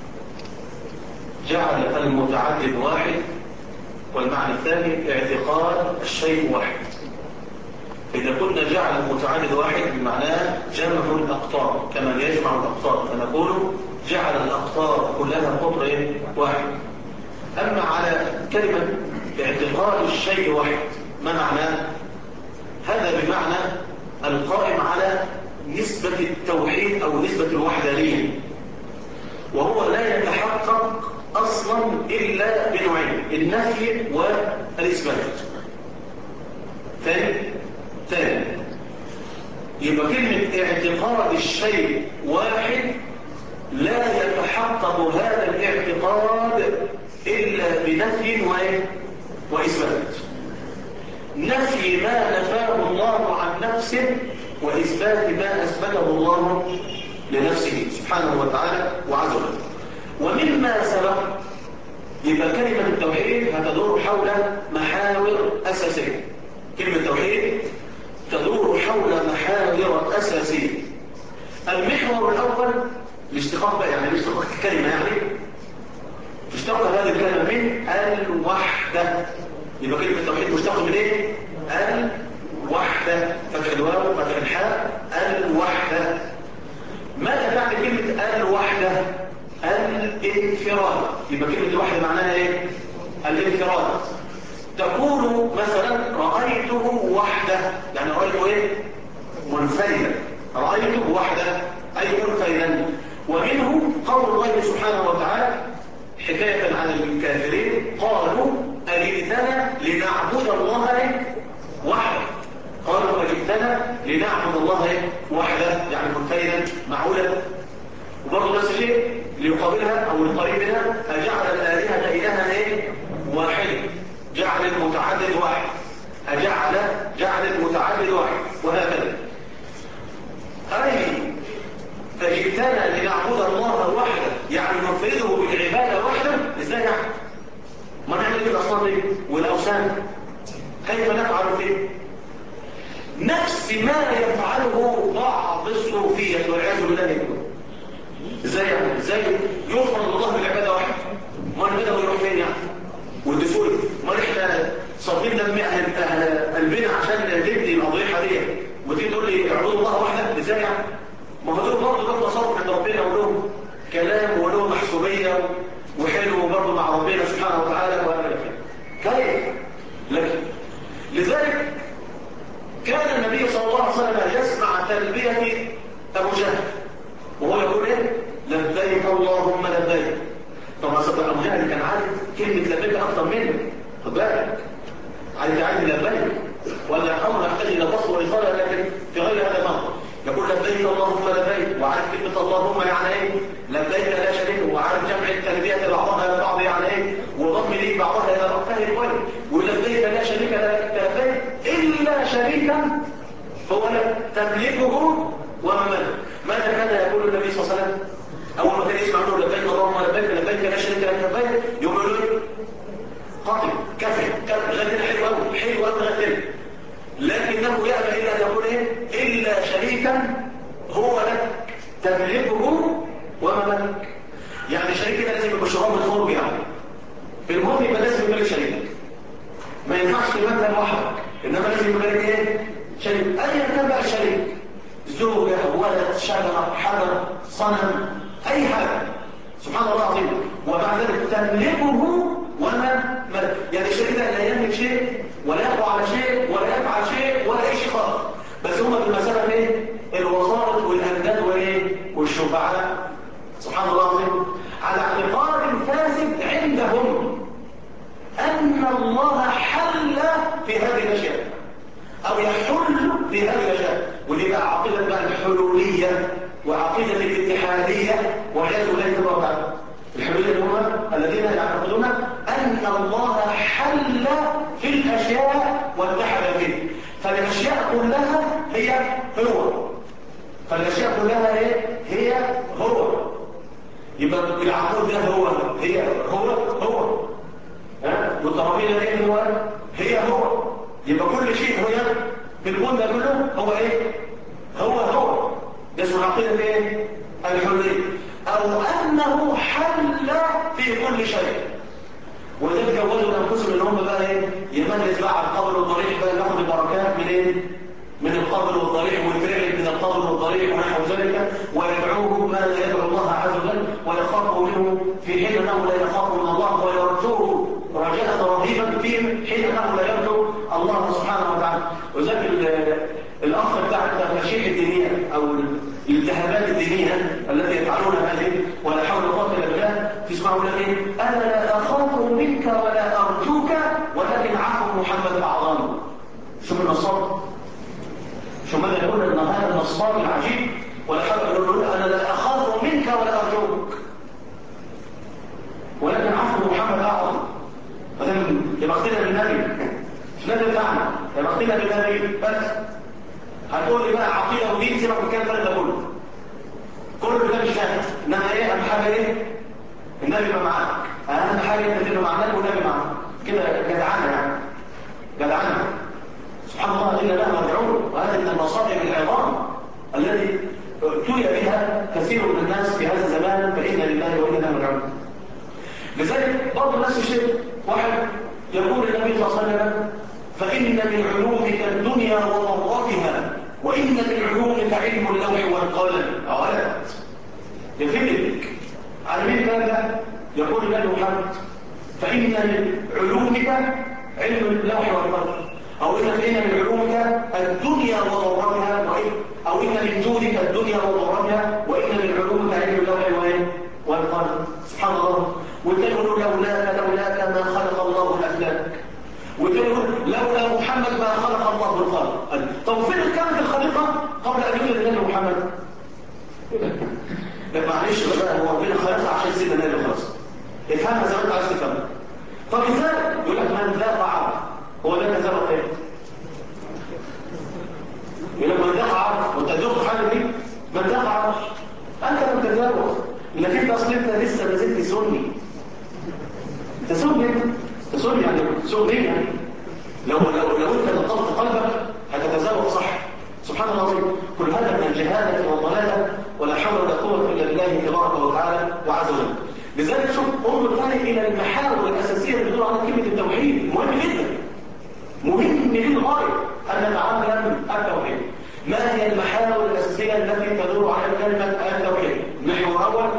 جعل المتعدد واحد، والمعنى الثاني اعتقاد الشيء واحد. إذا كنا جعل المتعدد واحد معناه جمع الأقطار كما يجمع الأقطار، فنقول جعل الأقطار كلها قطر واحد. أما على كلمة اعتقاد الشيء واحد ما معناه؟ هذا بمعنى القائم على نسبة التوحيد أو نسبة الوحدانية، وهو لا يتحقق أصلا إلا بنوعين: النفي والإثبات. ثاني يبقى كلمة اعتقاد الشيء واحد لا يتحقق هذا الاعتقاد إلا بنفي وإثبات. نفي ما نفاه الله عن نفسه، وإثبات ما أثبته الله لنفسه سبحانه وتعالى وعز وجل. ومما سبق يبقى كلمة التوحيد هتدور حول محاور أساسية. كلمة التوحيد تدور حول محاور أساسية. المحور الأول الاشتقاق بقى، يعني الاشتقاق كلمة، يعني اشتق هذه الكلمة من الوحدة. يبقى كلمة التوحيد مشتق من ايه؟ الوحدة. فتح الواو فتح الحاء، الوحدة. ماذا تعني كلمة الوحدة؟ الانفراد. يبقى كلمة الوحدة معناها ايه؟ الانفراد. تقول مثلا رأيته وحده، يعني رأيته ايه؟ منفردا. رأيته وحده أي منفردا. ومنه قول الله سبحانه وتعالى حكاية عن الكافرين: قالوا أجئتنا لنعبد الله وحده. قالوا أجئتنا لنعبد الله وحده، يعني منفردا معولا. وبرضه نفس الشيء ليقابلها أو القريب منها: أجعل الآلهة إلها واحد. جعل المتعدد واحد. جعل المتعدد واحد، وهكذا. أي أجئتنا لنعبد الله وحده، يعني ننفرده بالعبادة وحده. إزاي يعني؟ ما نعمل في الأصنام دي والأوثان؟ كيف نفعل فيه؟ نفس ما يفعله بعض الصوفية والعياذ بالله يقول. إزاي يعني؟ إزاي يفرض الله بالعبادة وحده؟ ما نبدأ ويروح فين يعني؟ والدسول ما احنا صافين دم اهل قلبنا عشان نبني الاضرحه دي، وتيجي تقول لي اعبدوا الله وحده. ازاي يعني؟ ما هو دول برضه لهم تصرف عند ربنا ولهم كلام ولهم محسوبيه وحلو برضه مع ربنا سبحانه وتعالى كيف؟ لكن لذلك كان النبي صلى الله عليه وسلم يسمع تلبيه ابو جهل وهو يقول ايه؟ لبيك اللهم لبيك. طبعا صدق ابو جهل كان عارف كلمه لبيك اكثر منه، خد بالك، عايز لبيك ولا امر يحتاج الى فصل ورساله، لكن في غير هذا الامر يقول لبيك اللهم لبيك، وعارف كلمه اللهم يعني ايه؟ لبيك لا شريك، وعارف جمع التلبيه بعضها الى بعض يعني ايه؟ وضم لي بعضها الى بعضها كويس. ولبيك لا شريك لك لبيك الا شريكا هو لك تملكه ومن. ماذا كان يقول النبي صلى الله عليه وسلم اول ما كان يسمع منه لبيك اللهم لبيك لبيك لا شريك لك لبيك؟ يقول له قطع كفر غدنا حلو قوي غدنا، لكنه يأبى إلا أن يقول إيه؟ إلا شريكا هو لك تملكه وما ملك. يعني شريك ده لازم يبقى شراب الخروج، يعني بالمهم يبقى لازم يبقى شريك. ما ينفعش تبقى لوحدك، إنما لازم يبقى إيه؟ شريك. أيا كان بقى الشريك، زوجة ولد شجرة حجر صنم أي حاجة، سبحان الله العظيم. وبعد ذلك تملكه وما ملك. يعني الشريك ده لا يملك شيء ولا يقوى على شيء ولا يفعل شيء ولا اي شيء خالص، بس هم بالمسألة ايه؟ الوسائط والانداد وايه؟ والشفعاء. سبحان الله العظيم. على اعتقاد فاسد عندهم ان الله حل في هذه الاشياء او يحل في هذه الاشياء، ودي بقى عقيده بقى الحلوليه وعقيده الاتحاديه والعياذ بالله تبارك وتعالى. الحلوليه هم الذين يعتقدون ان الله حل في الاشياء واتحد فيه، فالاشياء كلها هي هو، فالاشياء كلها هي هو. يبقى العقول ده هو هو والترابيزه دي هي هو. يبقى كل شيء هو في الكون ده كله هو ايه؟ هو. ده اسمه عقيده ايه؟ الحلوليه، او انه حل في كل شيء. وده تجوزوا لانفسهم ان هم بقى ايه؟ يملس بقى على القبر والضريح، بقى ياخد البركات من ايه؟ من القبر والضريح والفعل من القبر والضريح ونحو ذلك، ويدعوه ما لا يدعو الله عز وجل، ويخاف منه في حين انه لا يخاف من الله، ويرجوه رجاء رهيبا في حين انه لا يرجو الله سبحانه وتعالى. وذلك الاخ بتاع التشييع الدينيه او الالتهابات الدينيه التي يفعلونها هذه ولا حول ولا قوه الا بالله، تسمعوا لك ايه؟ انا لا اخاف منك ولا ارجوك ولكن عفو محمد اعظم. شوف النصارى، شو ماذا يقول ان هذا النصارى العجيب ولا حول يقول انا لا اخاف منك ولا ارجوك ولكن عفو محمد اعظم. يبقى اختنا بالنبي مش نبي بتاعنا، يبقى اختنا بالنبي بس. هتقول لي بقى عقيده ودين، سيبك من الكلام ده كله ده مش فاهم. انما ايه اهم حاجه ايه؟ النبي يبقى معاك، اهم حاجه انت تبقى مع النبي والنبي معاك كده، جدعانه يعني جدعانه. سبحان الله إلا له مرجعون. وهذه من المصائب العظام التي ابتلي بها كثير من الناس في هذا الزمان، فإنا لله وإنا إليه راجعون. لذلك برضه نفس الشيء، واحد يقول النبي صلى الله عليه وسلم فإن من علومك الدنيا وضرتها وإن من علومك علم اللوح والقلم. أولد يفيدك على مين هذا؟ يقول النبي محمد فإن من علومك علم اللوح والقلم، أو إن من علومك الدنيا وضرتها، أو إن من جودك الدنيا وضرتها، وإن من علومك علم اللوح والقلم. سبحان الله. وتقول لولاك ما خلق الله الأفلاك، وتقول لولا محمد ما خلق الله الخلق. طب فين كانت الخليقة قبل أن يوجد النبي محمد؟ معلش بقى، هو ربنا خلقها عشان سيدنا النبي خلاص. افهمها زي ما انت عايز تفهمها. طب ازاي؟ يقول لك من ذاق عرف، هو ده تزرق ايه؟ يقول لك من ذاق عرف، وانت ذوق حاجه دي؟ من ذاق عرف انت لم تتزوج، انك انت اصلا انت لسه ما زلت سني. انت سني يعني سني يعني. لو انت نظمت قلبك هتتزوج صح. سبحان الله العظيم. كل هذا من الجهاله والضلاله ولا حول ولا قوه الا بالله تبارك وتعالى وعز وجل. لذلك شوف انظر ثاني الى المحاور الاساسيه اللي بتدور على كلمه التوحيد. مهم جدا، مهم للغايه ان نتعلم التوحيد. ما هي المحاور الاساسيه التي تدور على كلمه التوحيد؟ المحور الاول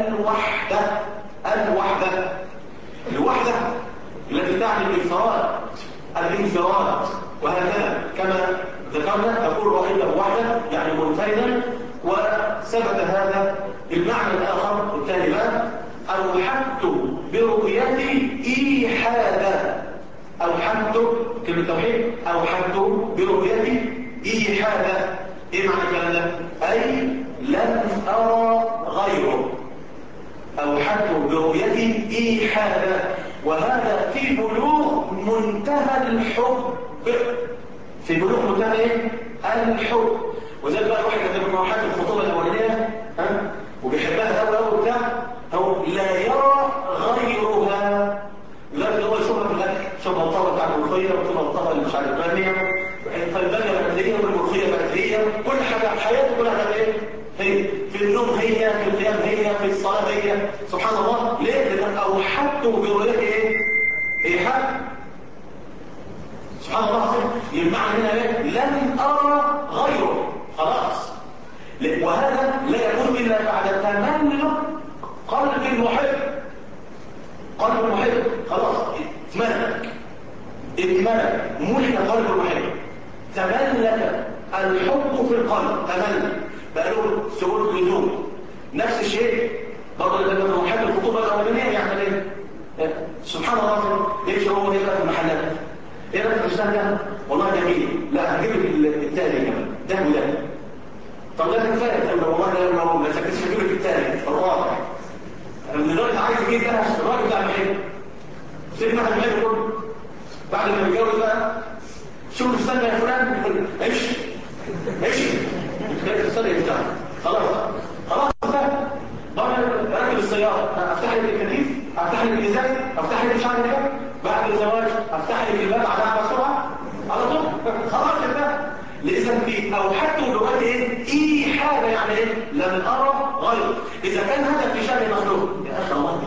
الوحده التي تعني الانفراد وهكذا كما ذكرنا. تقول رأيته وحده يعني منفردا. وثبت هذا بالمعنى الآخر الثاني بقى أوحدت برؤيتي إيحادا. أوحدت كلمة التوحيد، أوحدت برؤيتي إيحادا. إيه معنى الكلام ده؟ أي لم أرى غيره. أوحدت برؤيتي إيحادا، وهذا في بلوغ منتهى الحب. في بلوغ منتهى الحب. وزي بقى الواحد كان في مرحله الخطوبه الاولانيه وبيحبها قوي قوي بتاع، هو لا يرى غيرها. لكن هو يشوفها في الاكل، شوفها الطبق بتاع الملوخيه وشوفها الطبق اللي مش عارف الثانيه، فالبنيه بقت هي والملوخيه بقت هي، كل حاجه حياته كلها بقت ايه؟ هي في النوم هي، في القيام هي، في الصلاه هي. سبحان الله. ليه؟ لان اوحدت برؤيته ايه؟ ايحاء. سبحان الله العظيم. المعنى هنا ايه؟ لن ارى غيره. خلاص. وهذا لا يكون الا بعد تملك قلب ملك قلب المحب، تملك الحب في القلب، تملك بقى له سهول لزوم. نفس الشيء برضه لما محب الخطوبه الاولانيه يعمل ايه؟ سبحان الله، يمشي هو ايه بقى في المحلات؟ ايه رايك في الفستان ده؟ والله جميل، لا هجيب التاني كمان، ده وده. طب لا تنفعل، تقول والله لو ما سكتش هجيب لك التاني الرابع. لدرجه عايز يجيب ده الراجل بتاع المحل. سيدنا احنا المحل كله بعد ما يتجوز بقى شوف الفستان ده يا فلان، امشي امشي تلاقي الفستان يفتح. خلاص بقى راكب السياره، افتح لك التكييف، افتح لك الازاز، افتح لك مش عارف ايه. بعد الزواج افتح لك الباب على سرعه على طول. خلاص كده. لإذا في أو حتى دلوقتي إيه حاجة يعني إيه لم أرى غير. إذا كان هذا في شأن مخلوق يا أخي الله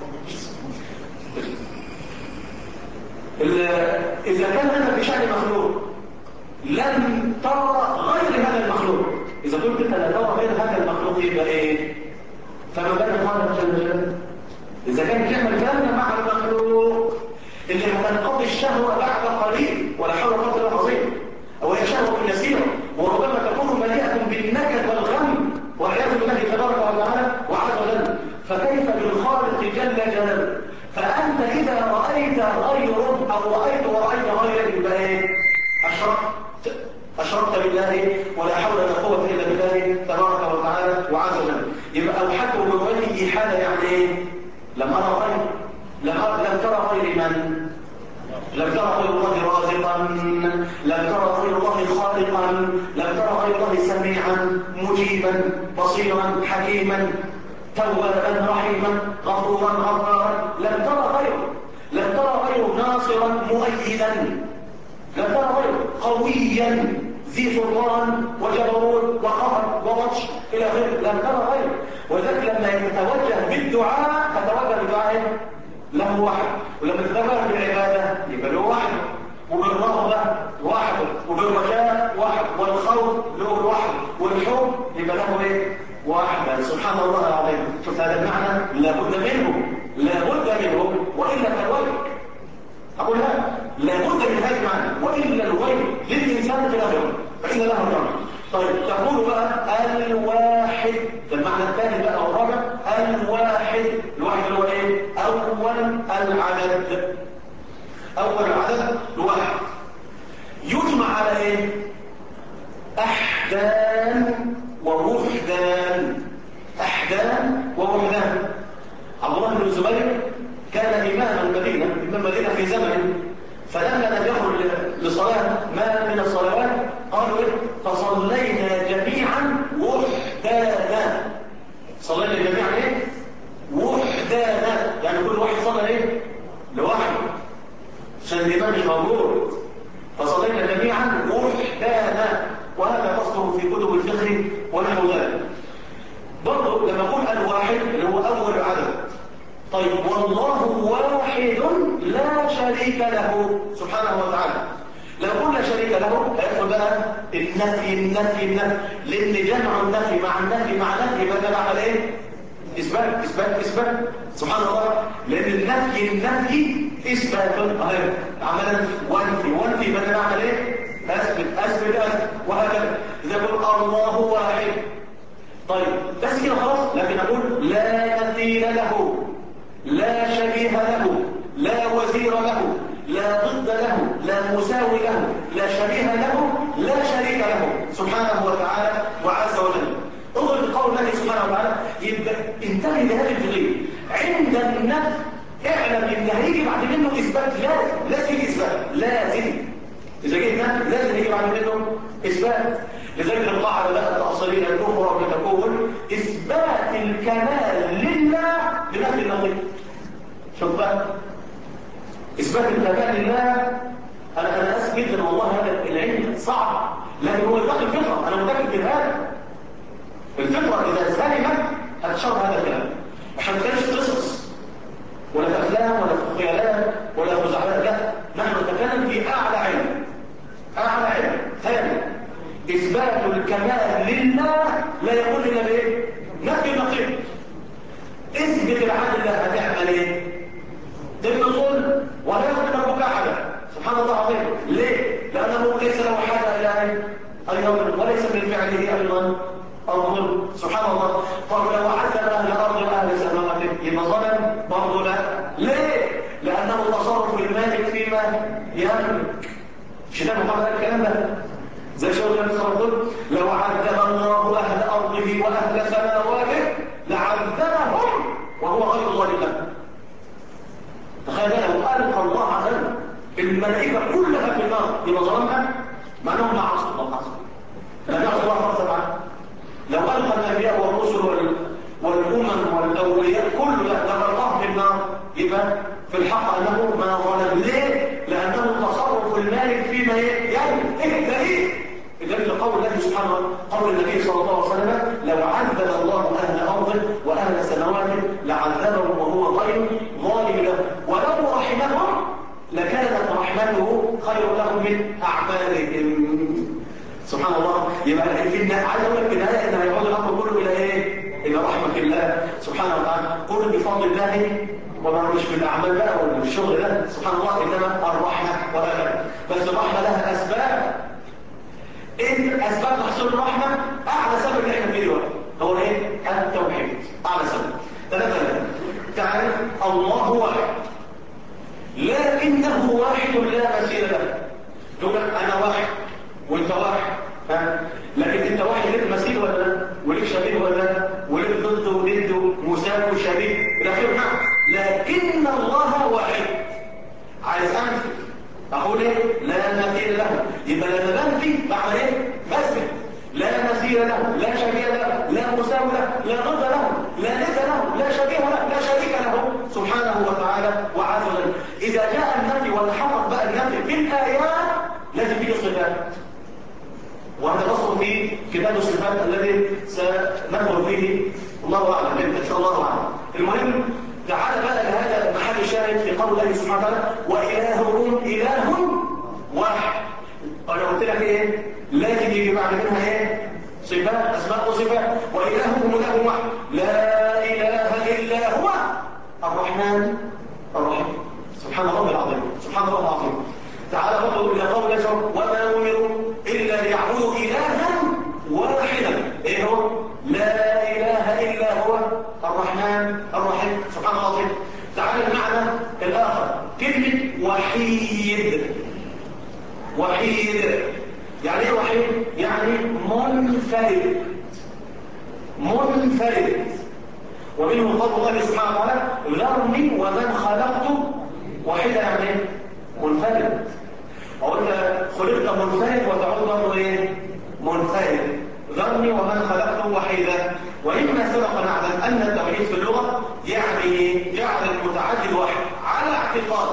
إذا كان هذا في شأن مخلوق لم ترى غير هذا المخلوق. إذا قلت أنت لا ترى غير هذا المخلوق يبقى إيه؟ فما بالك الله جل جلاله. إذا كان بيعمل كلام مع المخلوق اللي هتنقضي الشهوة بعد قليل ولا حول ولا قوة إلا بالله العظيم، أو هي شهوة يسيرة وربما تكون مليئة بالنكد والغم والعياذ بالله تبارك وتعالى وعز وجل. فكيف بالخالق جل جلاله؟ فأنت إذا رأيت غيره أو رأيت غيره يبقى إيه؟ أشركت بالله ولا حول ولا قوة إلا بالله تبارك وتعالى وعز وجل. يبقى أوحدته بوجهه إيحاده يعني إيه؟ لم أرى غيره، لم ترى غير من؟ لم ترى غير الله رازقا، لم ترى غير الله خالقا، لم ترى غير الله سميعا مجيبا بصيرا حكيما توابا رحيما غفورا غفارا. لم ترى غيره ناصرا مؤيدا، لم ترى غيره قويا ذي سلطان وجبروت وقهر وبطش الى اخره. لم ترى غيره. وذلك لما يتوجه بالدعاء تتوجه بالدعاء له واحد، ولما تتوجه بالعباده يبقى له واحد، وبالرغبه واحد، وبالرجاء واحد، والخوف له واحد، والحب يبقى له ايه؟ واحد. سبحان الله العظيم. شوف هذا المعنى لابد منه والا فالويل. أقول لابد من هذا المعنى وإلا الويل للإنسان في الآخرة فإن له الرمى. طيب تقول بقى الواحد، ده المعنى الثاني بقى والرابع. الواحد اللي هو إيه؟ أول العدد الواحد يجمع على إيه؟ أحدان ووحدان. عبد الله بن الزبير كان إمام المدينة في زمن، فلما لم يخرج لصلاة ما من الصلوات قالوا إيه؟ فصلينا جميعا وحدانا. صلينا جميعا إيه؟ وحدانا، يعني كل واحد صلى إيه؟ لوحده عشان الإمام مش موجود. فصلينا جميعا وحدانا، وهذا قصده في كتب الفقه ونحو ذلك. برضه لما أقول الواحد اللي هو أول عدد. طيب والله واحد لا شريك له سبحانه وتعالى. لو قلنا شريك له هيدخل بقى النفي، لان جمع النفي مع نفي بدل على ايه؟ اثبات سبحان الله. لان النفي اثبات عملا وانفي بدل على ايه؟ اثبت وهكذا. اذا قلت الله واحد طيب بس كده خلاص، لكن اقول لا مثيل له، لا شبيه له، لا وزير له، لا ضد له، لا مساوي له، لا شبيه له، لا شريك له سبحانه وتعالى وعز وجل. انظر لقول الله سبحانه وتعالى. يبقى انتبه لهذه الجزئيه. عند النفي اعلم ان هيجي بعد منه اثبات، لازم اثبات، لازم اذا جيت نفي لازم يجي بعد منه اثبات. لذلك القاعده بقى الاصليه الاخرى بتقول اثبات الكمال لله بنفي النظير. شوف بقى اثبات الكمال لله. انا اسف جدا والله، هذا العلم صعب لكن هو يدخل الفطره، انا متاكد من هذا. الفطره اذا سلمت هتشرب هذا الكلام. عشان ما كانش قصص ولا في افلام ولا في خيالات ولا في خزعبلات، لا نحن نتكلم في اعلى علم ثاني. اثبات الكمال لله لا يكون الا بايه؟ نفي النقيض. اثبت العدل لله هتعمل ايه؟ تبقى ظلم ولا يظلم ربك احدا سبحان الله العظيم. ليه؟ يبقى ظلم برضه لا. ليه؟ لأنه تصرف المالك فيما يملك. مش ده محمد قال الكلام ده؟ زي شغل النبي صلى الله عليه وسلم لو عذب الله أهل أرضه وأهل سماواته لعذبهم وهو غير ظالم له. تخيل لو ألقى الله عز وجل الملائكة كلها في النار يبقى ظلمها، مع أنهم لا عصوا الله عز وجل. لا يعصوا الله فرصة عنه. لو ألقى الأنبياء والرسل والأمم والأولياء كل لما ألقاهم في النار يبقى في الحق أنه ما ظلم. ليه؟ لأنه تصرف المالك فيما يملك. إيه دليل؟ الدليل قول الله سبحانه قول النبي صلى الله عليه وسلم لو عذب الله أهل أرضه وأهل سماواته لعذبهم وهو غير ظالم له ولو رحمهم لكانت رحمته خير لهم من أعمالهم. سبحان الله. يبقى عايز اقول لك في النهايه ان هيعود الامر كله الى ايه؟ الى رحمه الله سبحانه وتعالى. كل بفضل الله وما مش بالاعمال بقى والشغل ده سبحان الله، انما الرحمه ولا بس الرحمه لها اسباب. ايه اسباب حصول الرحمه؟ اعلى سبب اللي احنا فيه دلوقتي هو ايه؟ التوحيد. اعلى سبب. ثلاثه. تعرف الله واحد لكنه واحد لا مثيل له. تقول انا واحد وانت واحد، لكن انت واحد ليك مثيل ولا لا؟ وليك شبيه ولا لا؟ وليك ضد وند مساوي وشبيه الى اخره. نعم، لكن الله واحد. عايز انفي اقول ايه؟ لا مثيل له. يبقى لما بنفي بعمل ايه؟ بثبت. لا مثيل له، لا شبيه له، لا مساوي له، لا ضد له، لا ند له، لا شبيه له، لا شريك له سبحانه وتعالى وعز وجل. اذا جاء النفي والحقق بقى النفي في الايات لازم فيه صفات، وهذا نصر في كتاب الصفات الذي سندخل فيه الله اعلم ان شاء الله اعلم. المهم تعال بقى لهذا محل الشاهد في قول الله سبحانه وتعالى والهكم اله واحد. انا قلت لك ايه؟ لازم يجي بعد منها ايه؟ صفات، اسماء وصفات. والهكم اله واحد لا اله الا هو الرحمن الرحيم. سبحان الله العظيم، سبحان الله العظيم. تعالى برضه الى قول الله وما امروا الا ليعبدوا الها واحدا. ايه هو؟ لا اله الا هو الرحمن الرحيم. سبحان الله العظيم. تعالى المعنى الاخر كلمه وحيد. وحيد يعني ايه وحيد؟ يعني منفرد. منفرد. ومنه قول الله سبحانه وتعالى ذرني ومن خلقت وحيدا. يعني ايه؟ منفرد. وقلنا خلقت منفرد وتعود برضه ايه؟ منفرد. ذرني ومن خلقته وحيدا. وإما سبق نعلم أن التوحيد في اللغة يعني جعل المتعدد واحد على اعتقاد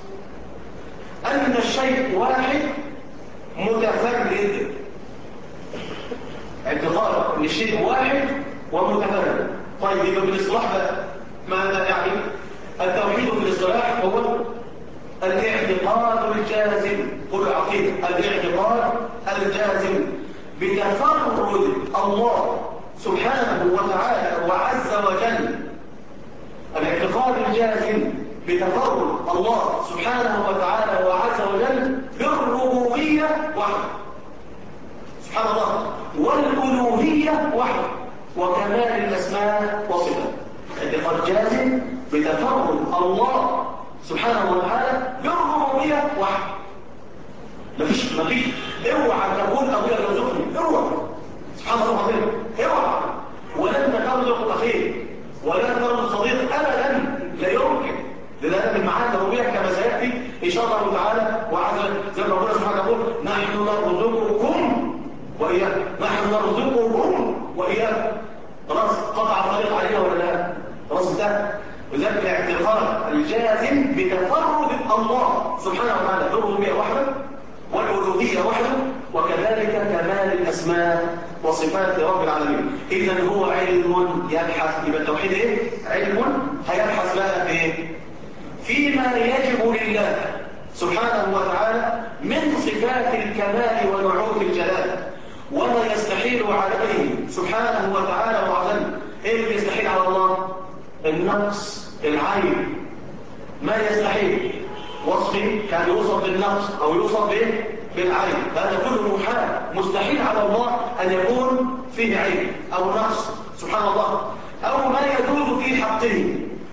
أن الشيء واحد متفرد. اعتقاد أن الشيء واحد ومتفرد. طيب يبقى بالاصطلاح بقى ماذا يعني؟ التوحيد بالاصطلاح هو الاعتقاد الجازم. قل عقيدة الاعتقاد الجازم بتفرد الله سبحانه وتعالى وعز وجل. الاعتقاد الجازم بتفرد الله سبحانه وتعالى وعز وجل بالربوبية وحده سبحان الله، والألوهية وحده، وكمال الأسماء والصفات. اعتقاد جازم بتفرد الله سبحانه وتعالى بالربوبية وحده. مفيش اوعى تقول ابويا يرزقني، اوعى سبحان الله العظيم، اوعى. ولن ترزق اخيك ولا ترزق صديق ابدا، لا يمكن. لذلك المعاني الربوبيه كما سياتي ان شاء الله تعالى وعز زي ما ربنا سبحانه يقول نحن نرزقكم واياكم، نحن نرزقكم واياكم. خلاص قطع الطريق علينا ولا لا؟ خلاص ده. وذلك الاعتقاد الجازم بتفرد الله سبحانه وتعالى بالربوبيه وحده والألوهية وحده، وكذلك كمال الأسماء وصفات رب العالمين. إذن هو علم يبحث. يبقى التوحيد إيه؟ علم هيبحث بقى في إيه؟ فيما يجب لله سبحانه وتعالى من صفات الكمال ونعوت الجلال، وما يستحيل عليه سبحانه وتعالى وعزل. إيه اللي يستحيل على الله؟ النقص، العيب. ما يستحيل وصفي كان يوصف بالنقص او يوصف بالعيب، هذا كله محال. مستحيل على الله ان يكون فيه عيب او نقص سبحان الله، او ما يجوز في حقه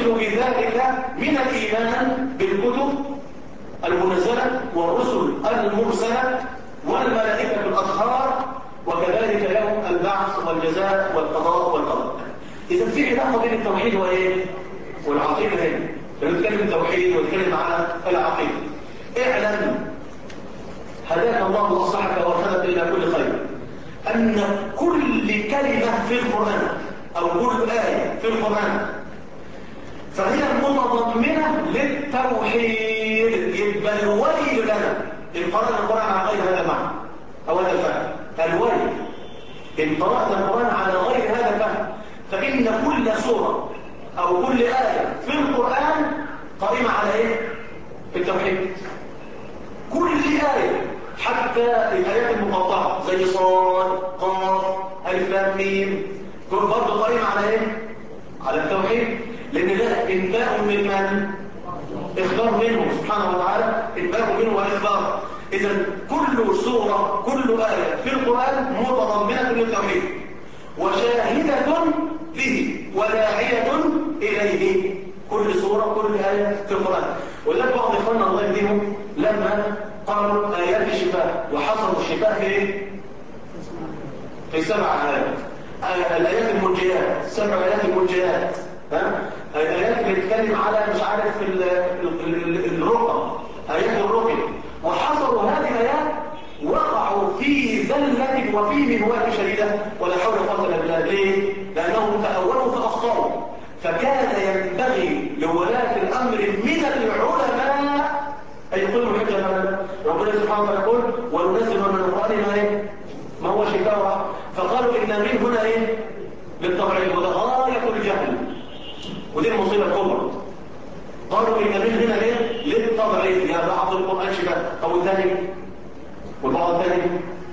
يحصل بذلك من الإيمان بالكتب المنزلة والرسل المرسلة والملائكة الأطهار، وكذلك يوم البعث والجزاء والقضاء والقدر. إذا في علاقة بين التوحيد وإيه؟ والعقيدة هنا. بنتكلم التوحيد ونتكلم على العقيدة. اعلم هداك الله وأصلحك وارشدك إلى كل خير أن كل كلمة في القرآن أو كل آية في القرآن فهي متضمنة للتوحيد. يبقى الولي لنا إن قرأنا القرآن على غير هذا المعنى أو هذا الفهم. الولي إن قرأت القرآن على غير هذا الفهم فإن كل سورة أو كل آية في القرآن قائمة على إيه؟ التوحيد. كل آية حتى الآيات المقاطعة زي صاد قاف ألف لام ميم كل برضه قائمة على إيه؟ على التوحيد، لأن ده إنباء من من؟ إخبار منه سبحانه وتعالى، إنباء منه وإخبار. إذا كل سورة كل آية في القرآن متضمنة للتوحيد وشاهدة به وداعية إليه. كل سورة كل آية في القرآن. ولذلك بعض إخواننا الله يهديهم لما قالوا آيات الشفاء وحصلوا الشفاء في إيه؟ في 7 آيات. الآيات المنجيات 7 آيات المنجيات، الآيات اللي بتتكلم على مش عارف الرقى، آيات الرقى، وحصلوا هذه الآيات وقعوا في ذلة وفي منوات شديدة ولا حول ولا قوة إلا بالله. ليه؟ لأنهم تأولوا فأخطأوا. فكان ينبغي لولاة الأمر من العلماء أن يقيموا الحجة لنا. ربنا سبحانه وتعالى يقول وننزل من القرآن ما هو شفاء. فقالوا إن من هنا إيه؟ للتبعيض، وده غاية الجهل ودي المصيبة الكبرى. قالوا إن من هنا ليه؟ للتبعيض، يا بعض القرآن شفاء أو الثاني والبعض الثاني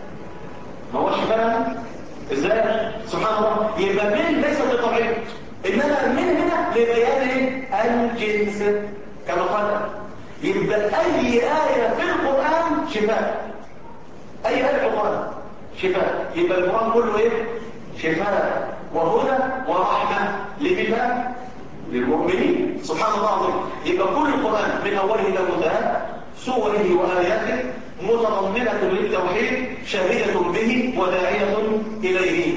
ما هو شفاء. إزاي؟ سبحان الله. يبقى من ليس للتبعيض، إنما من هنا لبيان الجنس كما قال. يبقى أي آية في القرآن شفاء، أي آية في القرآن شفاء. يبقى القرآن كله إيه؟ شفاء وهدى ورحمة لمن؟ للمؤمنين. سبحان الله العظيم. يبقى كل القرآن من أوله إلى منتهى سوره وآياته متضمنة للتوحيد شاهدة به وداعية إليه.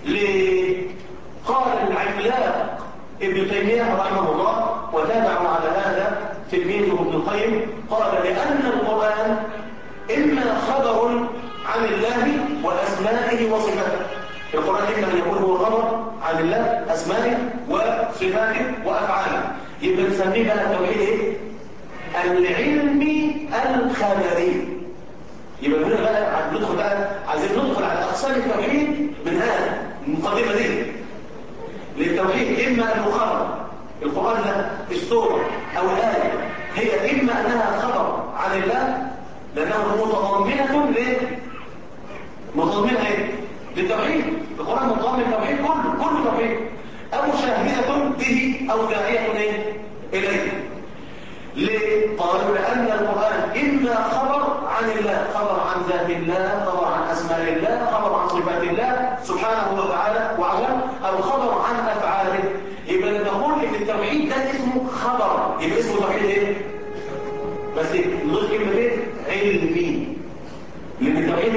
قال العملاق ابن تيمية رحمه الله وتابعوا على هذا تلميذه ابن القيم، قال لأن القرآن إما خبر عن الله وأسمائه وصفاته. القرآن إما أن يكون هو خبر عن الله أسمائه وصفاته وأفعاله. يبقى نسميه بقى التوحيد إيه؟ العلمي الخبري. يبقى هنا بقى ندخل بقى عايزين ندخل على أقسام التوحيد من هذا المقدمة دي للتوحيد. إما أنه خبر القرآن ده السورة أو الآية هي إما أنها خبر عن الله لأنها متضمنة متضمنة إيه؟ للتوحيد. القرآن متضمن التوحيد كل توحيد، أو شاهدة به أو داعية إيه؟ إليه. ليه؟ قالوا لأن القرآن إما خبر عن الله، خبر عن ذات الله، خبر عن أسماء الله، خبر عن صفات الله سبحانه وتعالى وعلا، أو خبر عن أفعاله. يبقى نقول إن التوحيد ده اسمه خبر، يبقى اسمه توحيد إيه؟ بس نضيف كلمة إيه؟ علمي. لأن التوحيد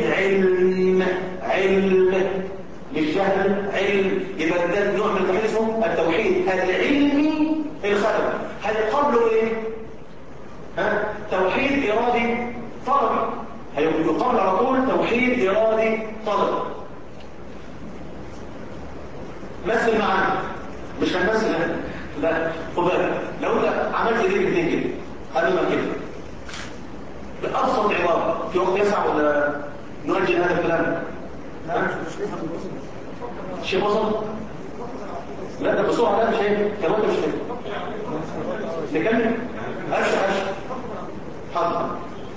علم للجهل علم. يبقى ده نوع من التوحيد اسمه التوحيد العلمي الخبر. هل قبله إيه؟ توحيد إرادي طلبي. هيقابل على طول توحيد إرادي طلبي. مثل معانا مش هنمثل هنا، لا خد بالك. لو انت عملت ايه الاثنين كده قبل ما كده بأبسط عبارة في وقت يسع ولا نؤجل هذا الكلام؟ شيء بسيط. لا ده بسرعة، لا مش هيك كمان مش هيك. نكمل أشهر حاضر.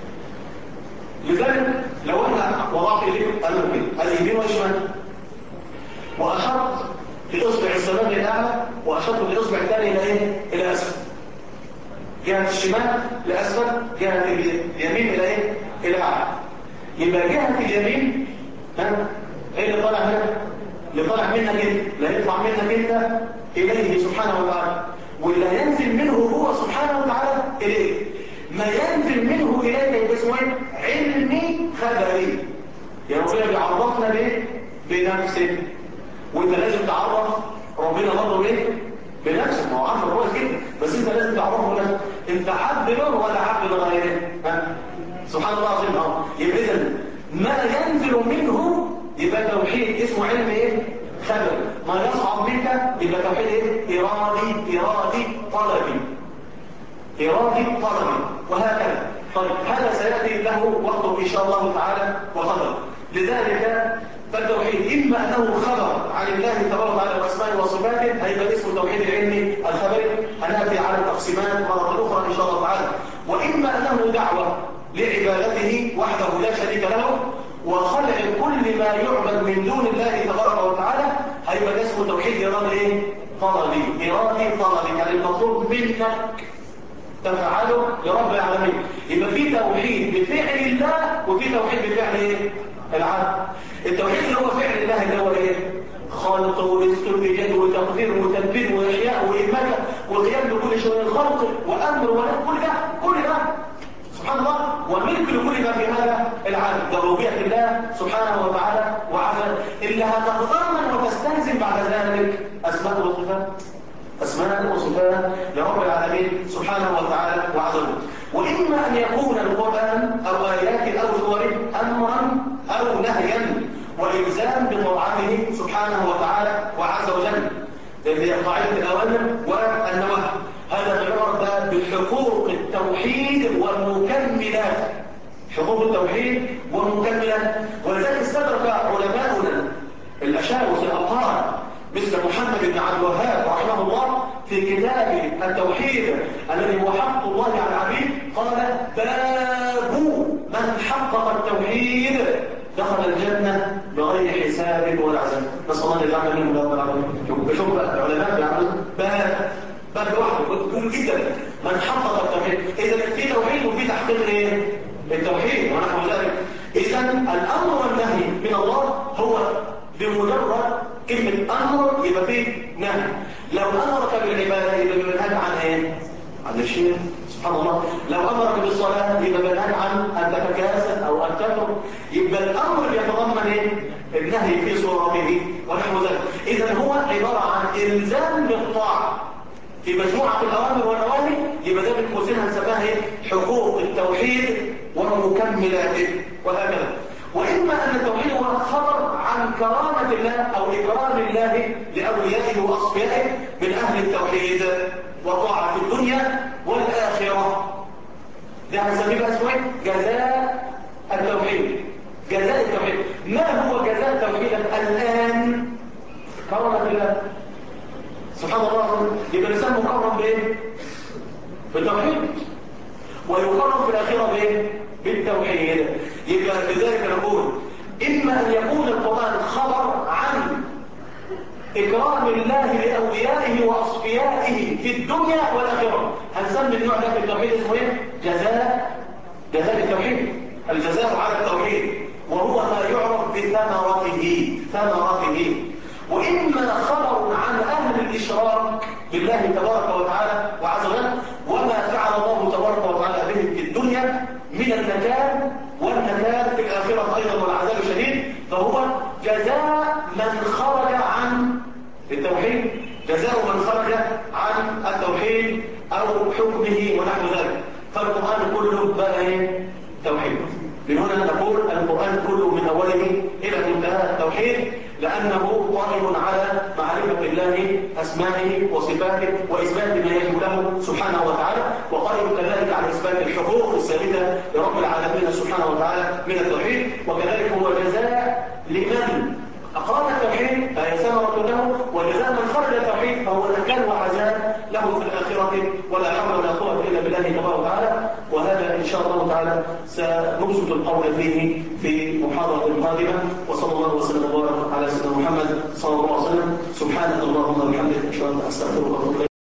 لذلك لو احنا وضعت ايديك قالوا كده اليمين والشمال واشرت باصبع السباب للاعلى واشرت بالاصبع الثاني الى ايه؟ الى اسفل. جهه الشمال لاسفل، جهه اليمين الى ايه؟ الى اعلى. يبقى جهه اليمين ايه اللي طالع هنا؟ اللي طالع منك انت، لا يطلع منك انت اليه سبحانه وتعالى. واللي هينزل منه هو سبحانه وتعالى إليه. ما ينزل منه إليك يبقى اسمه علمي خبري. يا ربنا بيعرفنا ليه؟ بنفسه. وانت لازم تعرف ربنا برضه ليه؟ بنفسه. ما هو عارفه كويس جدا، بس انت لازم تعرفه بنفسه. انت عبد له ولا عبد لغيره؟ سبحان الله العظيم. يبقى اذا ما ينزل منه يبقى توحيد اسمه علم خبري. ما يصعب منك يبقى توحيد ارادي طلبي. وهكذا. طيب هذا سيأتي له وقته إن شاء الله تعالى وقدره. لذلك فالتوحيد إما أنه خبر عن الله تبارك وتعالى وأسمائه وصفاته، هيبقى اسمه التوحيد العلمي الخبري، هنأتي على التقسيمات مرة أخرى إن شاء الله تعالى. وإما أنه دعوة لعبادته وحده لا شريك له وخلع كل ما يعبد من دون الله تبارك وتعالى، هيبقى اسمه توحيد إرادي طلبي. يعني المطلوب منك تفعله لرب العالمين. يبقى في توحيد بفعل الله وفي توحيد بفعل العبد. التوحيد اللي هو فعل الله اللي هو خلق ورزق وإيجاد وتقدير وتنفيذ وإحياء وإماتة وقيام بكل شيء، الخلق وأمر ونهي، كل ده سبحان الله، وملك لكل ما في هذا العالم. ربوبية الله سبحانه وتعالى وعلا اللي هتتضمن وتستلزم بعد ذلك أسماء وصفات لرب العالمين سبحانه وتعالى وعز وجل. وإما أن يكون القرآن أو آيات أو سور أمرا أو نهيا وإلزام بطاعته سبحانه وتعالى وعز وجل. هي قاعدة الأوامر والنواهي. هذا يعرف بحقوق التوحيد والمكملات. حقوق التوحيد والمكملات. ولذلك استدرك علماؤنا الأشاعرة الأطهار مثل محمد بن عبد الوهاب رحمه الله في كتابه التوحيد الذي هو حق الله على العبيد، قال: باب من حقق التوحيد دخل الجنة بغير حساب ولا عذاب. نسأل الله أن يجعلنا منهم رب العالمين. بشوف العلماء بيعملوا باب لوحده كله جدا، من حقق التوحيد. إذا في توحيد وفي تحقيق التوحيد ونحو ذلك. إذا الأمر والنهي من الله هو بمجرد كلمة أمر يبقى فيه نهي. لو أمرك بالعبادة يبقى بمنهج عن الشرك سبحان الله. لو أمرك بالصلاة يبقى بمنهج عن أن تتكاسل أو أن تترك. يبقى الأمر يتضمن النهي في صورته ونحو ذلك. إذا هو عبارة عن إلزام بالطاعة في مجموعة الأوامر والنواهي. يبقى ده بالقوسين هنسميها حقوق التوحيد ومكملاته وهكذا. وإما أن التوحيد هو خبر عن كرامة الله أو إكرام الله لأوليائه وأصفيائه من أهل التوحيد وطاعة الدنيا والآخرة. ده هنسميه بقى اسمه جزاء التوحيد. جزاء التوحيد. ما هو جزاء التوحيد الآن؟ كرامة الله سبحان الله. يبقى الإنسان مكرم بالتوحيد ويكرم في الآخرة بالتوحيد. يبقى لذلك نقول إما أن يكون القرآن خبر عن إكرام الله لأوليائه وأصفيائه في الدنيا والآخرة. هنسمي النوع ده في التوحيد اسمه جزاء التوحيد. الجزاء على التوحيد وهو ما يعرف بثمرته. وإما خبر عن أهل الإشراك بالله تبارك وتعالى وعز وجل وما فعل الله تبارك وتعالى به في الدنيا من النكال والنكال في الآخرة أيضا والعذاب الشديد، فهو جزاء من خرج عن التوحيد، جزاء من خرج عن التوحيد أو حكمه ونحو ذلك. فالقرآن كله بقى توحيد. من هنا نقول القرآن كله من أوله إلى منتهى التوحيد، لأنه قائم على معرفة الله أسمائه وصفاته وإثبات ما يجب له سبحانه وتعالى، وقائم كذلك على إثبات الحقوق الثابتة لرب العالمين سبحانه وتعالى من التوحيد. وكذلك هو جزاء لمن أقام التوحيد فهي ثمرة له، وجزاء من خرج التوحيد فهو نكال وعذاب له في الآخرة ولا حول ولا قوة إلا بالله تبارك وتعالى. وهذا إن شاء الله تعالى سنبسط القول فيه في محاضرة قادمة. وصلى الله وسلم وبارك على سيدنا محمد صلى الله عليه وسلم. سبحانك اللهم وبحمدك أشهد أن لا إله إلا أنت أستغفرك وأتوب إليك.